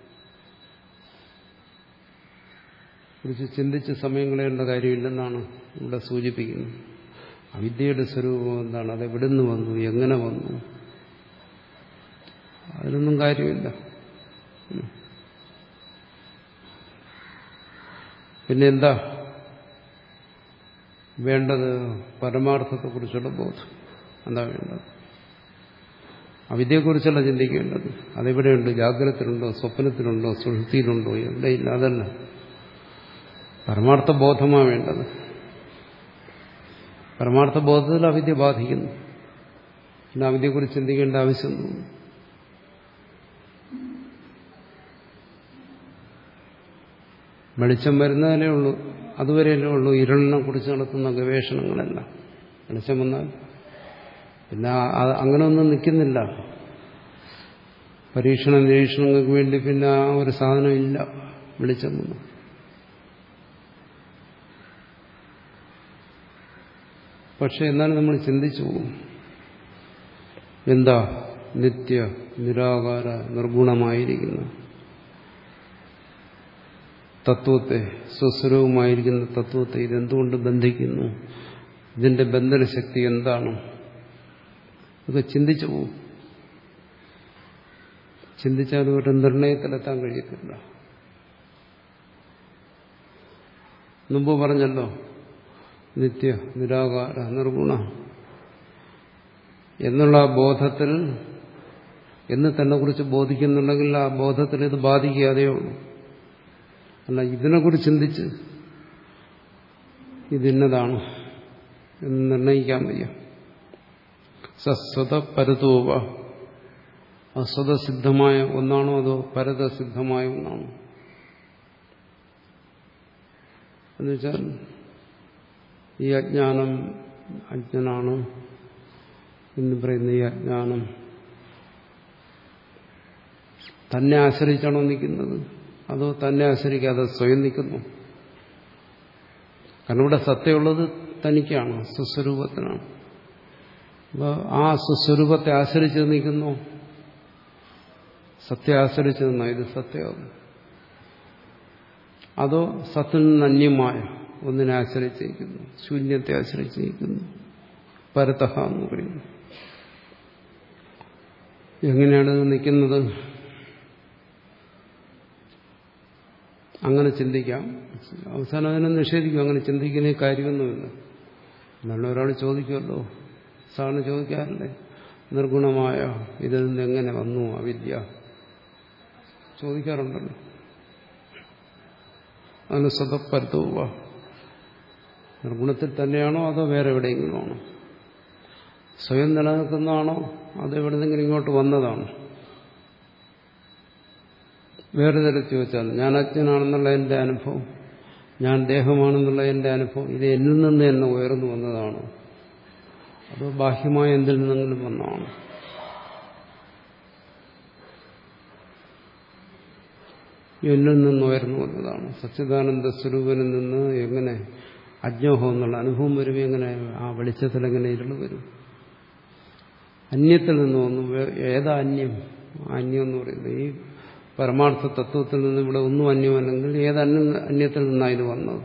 കുറിച്ച് ചിന്തിച്ച് സമയം കളയേണ്ട കാര്യമില്ലെന്നാണ് ഇവിടെ സൂചിപ്പിക്കുന്നത്. അവിദ്യയുടെ സ്വരൂപം എന്താണ്? അത് എവിടെ നിന്ന് വന്നു, എങ്ങനെ വന്നു, അതിനൊന്നും കാര്യമില്ല. പിന്നെ എന്താ വേണ്ടത്? പരമാർത്ഥത്തെക്കുറിച്ചുള്ള ബോധം. എന്താ വേണ്ടത്? അവിദ്യയെക്കുറിച്ചല്ല ചിന്തിക്കേണ്ടത്. അതെവിടെയുണ്ട്? ജാഗ്രതത്തിലുണ്ടോ, സ്വപ്നത്തിലുണ്ടോ, സുഷുപ്തിയിലുണ്ടോ? എവിടെയില്ല. അതല്ല, പരമാർത്ഥ ബോധമാണ് വേണ്ടത്. പരമാർത്ഥ ബോധത്തിൽ അവിദ്യ ബാധിക്കുന്നു. പിന്നെ അവിദ്യയെക്കുറിച്ച് ചിന്തിക്കേണ്ട ആവശ്യമൊന്നും. വെളിച്ചം വരുന്നതിലേ ഉള്ളൂ, അതുവരെയല്ലേ ഉള്ളൂ ഇരുളിനെ കുറിച്ച് നടത്തുന്ന ഗവേഷണങ്ങളെല്ലാം. വെളിച്ചം വന്നാൽ പിന്നെ അങ്ങനെയൊന്നും നിൽക്കുന്നില്ല. പരീക്ഷണ നിരീക്ഷണങ്ങൾക്ക് വേണ്ടി പിന്നെ ആ ഒരു സാധനം ഇല്ല. വെളിച്ചം വന്നു പക്ഷെ എന്നാലും നമ്മൾ ചിന്തിച്ചു പോകും. എന്താ നിത്യ നിരാകാര നിർഗുണമായിരിക്കുന്ന തത്വത്തെ, സ്വസ്വരവുമായിരിക്കുന്ന തത്വത്തെ ഇതെന്തുകൊണ്ട് ബന്ധിക്കുന്നു? ഇതിന്റെ ബന്ധനശക്തി എന്താണ്? ഇതൊക്കെ ചിന്തിച്ചു പോകും. ചിന്തിച്ചാലും ഒരു നിർണയത്തിലെത്താൻ കഴിയത്തില്ല. മുമ്പ് പറഞ്ഞല്ലോ, നിത്യ നിരാകാര നിർഗുണ എന്നുള്ള ആ ബോധത്തിൽ എന്ന് തന്നെ കുറിച്ച് ബോധിക്കുന്നുണ്ടെങ്കിൽ ആ ബോധത്തിൽ ഇത് ബാധിക്കാതെ ഉള്ളൂ. അല്ല, ഇതിനെക്കുറിച്ച് ചിന്തിച്ച് ഇതിന്നതാണ് എന്ന് നിർണയിക്കാൻ വയ്യ. സസ്വത പരതോവ, സ്വതസിദ്ധമായ ഒന്നാണോ അതോ പരതസിദ്ധമായ ഒന്നാണോ? എന്നുവെച്ചാൽ ഈ അജ്ഞാനം അജ്ഞനാണ് എന്ന് പറയുന്ന ഈ അജ്ഞാനം തന്നെ ആശ്രയിച്ചാണോ നിൽക്കുന്നത്, അതോ തന്നെ ആശ്രയിക്കാതെ സ്വയം നിൽക്കുന്നു? കാരണം ഇവിടെ സത്യമുള്ളത് തനിക്കാണ്, സ്വസ്വരൂപത്തിനാണ്. അപ്പോൾ ആ സ്വസ്വരൂപത്തെ ആശ്രയിച്ച് നിൽക്കുന്നു, സത്യം ആശ്രയിച്ച് നിന്നാ ഇത് സത്യമാകും. അതോ സത്തിൽ നിന്ന് അന്യമായ ഒന്നിനെ ആശ്രയിച്ചിരിക്കുന്നു, ശൂന്യത്തെ ആശ്രയിച്ചിരിക്കുന്നു, പരതഃ എന്ന് പറയുന്നു. എങ്ങനെയാണ് ഇത് നിൽക്കുന്നത്? അങ്ങനെ ചിന്തിക്കാം. അവസാനം അതിനെ നിഷേധിക്കും. അങ്ങനെ ചിന്തിക്കുന്ന കാര്യമൊന്നുമില്ല. എന്നുള്ള ഒരാൾ ചോദിക്കുമല്ലോ, സാറിന് ചോദിക്കാറില്ലേ, നിർഗുണമായ ഇതിൽ നിന്ന് എങ്ങനെ വന്നു അവിദ്യ? ചോദിക്കാറുണ്ടല്ലോ. അതിന് സ്വതപരത്വ നിർഗുണത്തിൽ തന്നെയാണോ അതോ വേറെ എവിടെയെങ്കിലും ആണോ? സ്വയം നിലനിൽക്കുന്നതാണോ അതോ എവിടെന്നെങ്കിലും ഇങ്ങോട്ട് വന്നതാണോ? വേറെ തരത്തിൽ ചോദിച്ചാൽ, ഞാൻ അജ്ഞനാണെന്നുള്ള എൻ്റെ അനുഭവം, ഞാൻ ദേഹമാണെന്നുള്ള എൻ്റെ അനുഭവം, ഇത് എന്നിൽ നിന്ന് തന്നെ ഉയർന്നു വന്നതാണോ അതോ ബാഹ്യമായ എന്തിൽ നിന്നെങ്കിലും വന്നതാണോ? എന്നിൽ നിന്ന് ഉയർന്നു വന്നതാണ്. സച്ചിദാനന്ദ സ്വരൂപനിൽ നിന്ന് എങ്ങനെ അജ്ഞോഹം എന്നുള്ള അനുഭവം വരും? എങ്ങനെ ആ വെളിച്ചത്തിൽ എങ്ങനെ ഇരുൾ വരും? അന്യത്തിൽ നിന്ന് വന്നു. ഏതാ അന്യം? അന്യം എന്ന് പറയുന്നത് ഈ പരമാർത്ഥ തത്വത്തിൽ നിന്ന് ഇവിടെ ഒന്നും അന്യമല്ലെങ്കിൽ ഏത് അന്യത്തിൽ നിന്നാണ് ഇത് വന്നത്?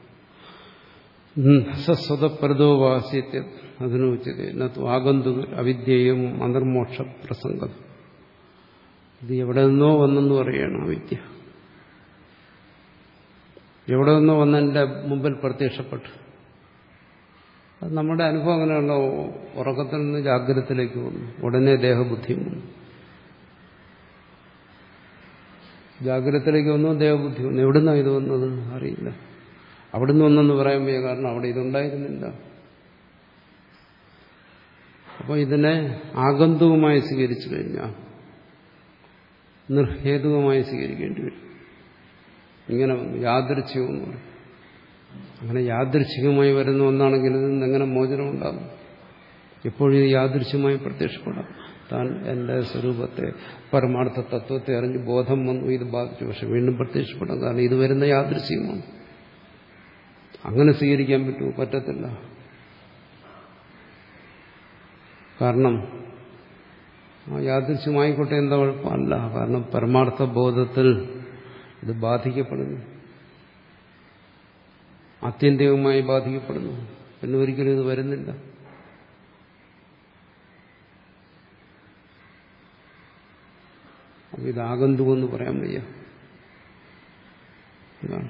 സ്വതപ്രദോവാസ്യത്യ അതിനുച്ചത് ആഗന്തു അവിദ്യയും അന്തർമോക്ഷ പ്രസംഗം. ഇത് എവിടെ നിന്നോ വന്നെന്ന് പറയണം. അവിദ്യ എവിടെ നിന്നോ വന്നെന്റെ മുമ്പിൽ പ്രത്യക്ഷപ്പെട്ടു. അത് നമ്മുടെ അനുഭവം അങ്ങനെയുള്ള ഉറക്കത്തിൽ നിന്ന് ജാഗ്രതത്തിലേക്ക് വന്നു, ഉടനെ ദേഹബുദ്ധി വന്നു. ജാഗ്രതത്തിലേക്ക് വന്നു, ദേഹബുദ്ധി വന്നു. എവിടുന്നാണ് ഇത് വന്നത് അറിയില്ല. അവിടുന്ന് വന്നെന്ന് പറയാൻ വയ്യ, കാരണം അവിടെ ഇതുണ്ടായിരുന്നില്ല. അപ്പോൾ ഇതിനെ ആഗന്തുകമായി സ്വീകരിച്ചു കഴിഞ്ഞാൽ നിർഹേതുകമായി സ്വീകരിക്കേണ്ടി വരും. ഇങ്ങനെ യാദൃച്ഛികമെന്ന് പറയും. അങ്ങനെ യാദൃച്ഛികമായി വരുന്ന ഒന്നാണെങ്കിൽ ഇതിൽ നിന്ന് എങ്ങനെ മോചനം ഉണ്ടാകും? എപ്പോഴും ഇത് യാദൃച്ഛികമായി പ്രത്യക്ഷപ്പെടാം. താൻ എൻ്റെ സ്വരൂപത്തെ, പരമാർത്ഥ തത്വത്തെ അറിഞ്ഞ് ബോധം വന്നു, ഇത് ബാധിച്ചു, പക്ഷെ വീണ്ടും പ്രത്യക്ഷപ്പെടാം. കാരണം ഇത് വരുന്ന യാദൃച്ഛികമാണ്. അങ്ങനെ സ്വീകരിക്കാൻ പറ്റുമോ? പറ്റത്തില്ല. കാരണം ആ യാദൃച്ഛമായിക്കോട്ടെ, എന്താ കുഴപ്പമല്ല. കാരണം പരമാർത്ഥ ബോധത്തിൽ ഇത് ബാധിക്കപ്പെടുന്നു, ആത്യന്തികമായി ബാധിക്കപ്പെടുന്നു. പിന്നെ ഒരിക്കലും ഇത് വരുന്നില്ല. അപ്പം ഇത് ആഗന്തുകമെന്ന് പറയാൻ വയ്യ. എന്താണ്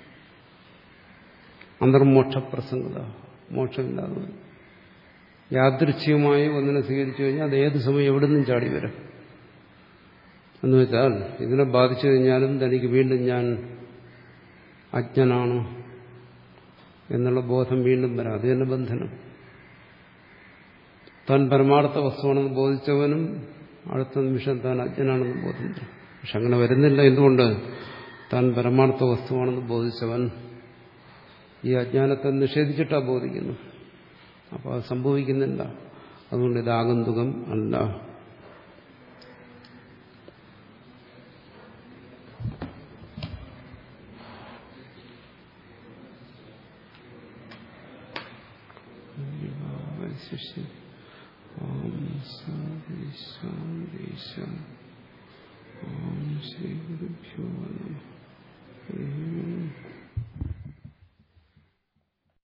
അന്തർമോക്ഷപ്രസംഗത, മോക്ഷമില്ലാതെ യാദൃച്ഛികമായി ഒന്നിനെ സ്വീകരിച്ചു കഴിഞ്ഞാൽ അത് ഏത് സമയം എവിടെ നിന്നും ചാടി വരാം. എന്ന് വെച്ചാൽ ഇതിനെ ബാധിച്ചു കഴിഞ്ഞാലും തനിക്ക് വീണ്ടും ഞാൻ അജ്ഞനാണ് എന്നുള്ള ബോധം വീണ്ടും വരാം. അത് തന്നെ ബന്ധനം. താൻ പരമാർത്ഥ വസ്തുവാണെന്ന് ബോധിച്ചവനും അടുത്ത നിമിഷം താൻ അജ്ഞനാണെന്ന് ബോധം വരും. പക്ഷെ അങ്ങനെ വരുന്നില്ല. എന്തുകൊണ്ട്? താൻ പരമാർത്ഥ വസ്തുവാണെന്ന് ബോധിച്ചവൻ ഈ അജ്ഞാനത്തെ നിഷേധിച്ചിട്ടാണ് ബോധിക്കുന്നു. അപ്പോൾ അത് സംഭവിക്കുന്നില്ല. അതുകൊണ്ട് ഇത് ആഗന്തുകം അല്ല. ശിഷ്യ ഓം ശാന്തി ശാന്തി ശാന്തി ഓം ശ്രീ ഗുരുഭ്യോ നമഃ.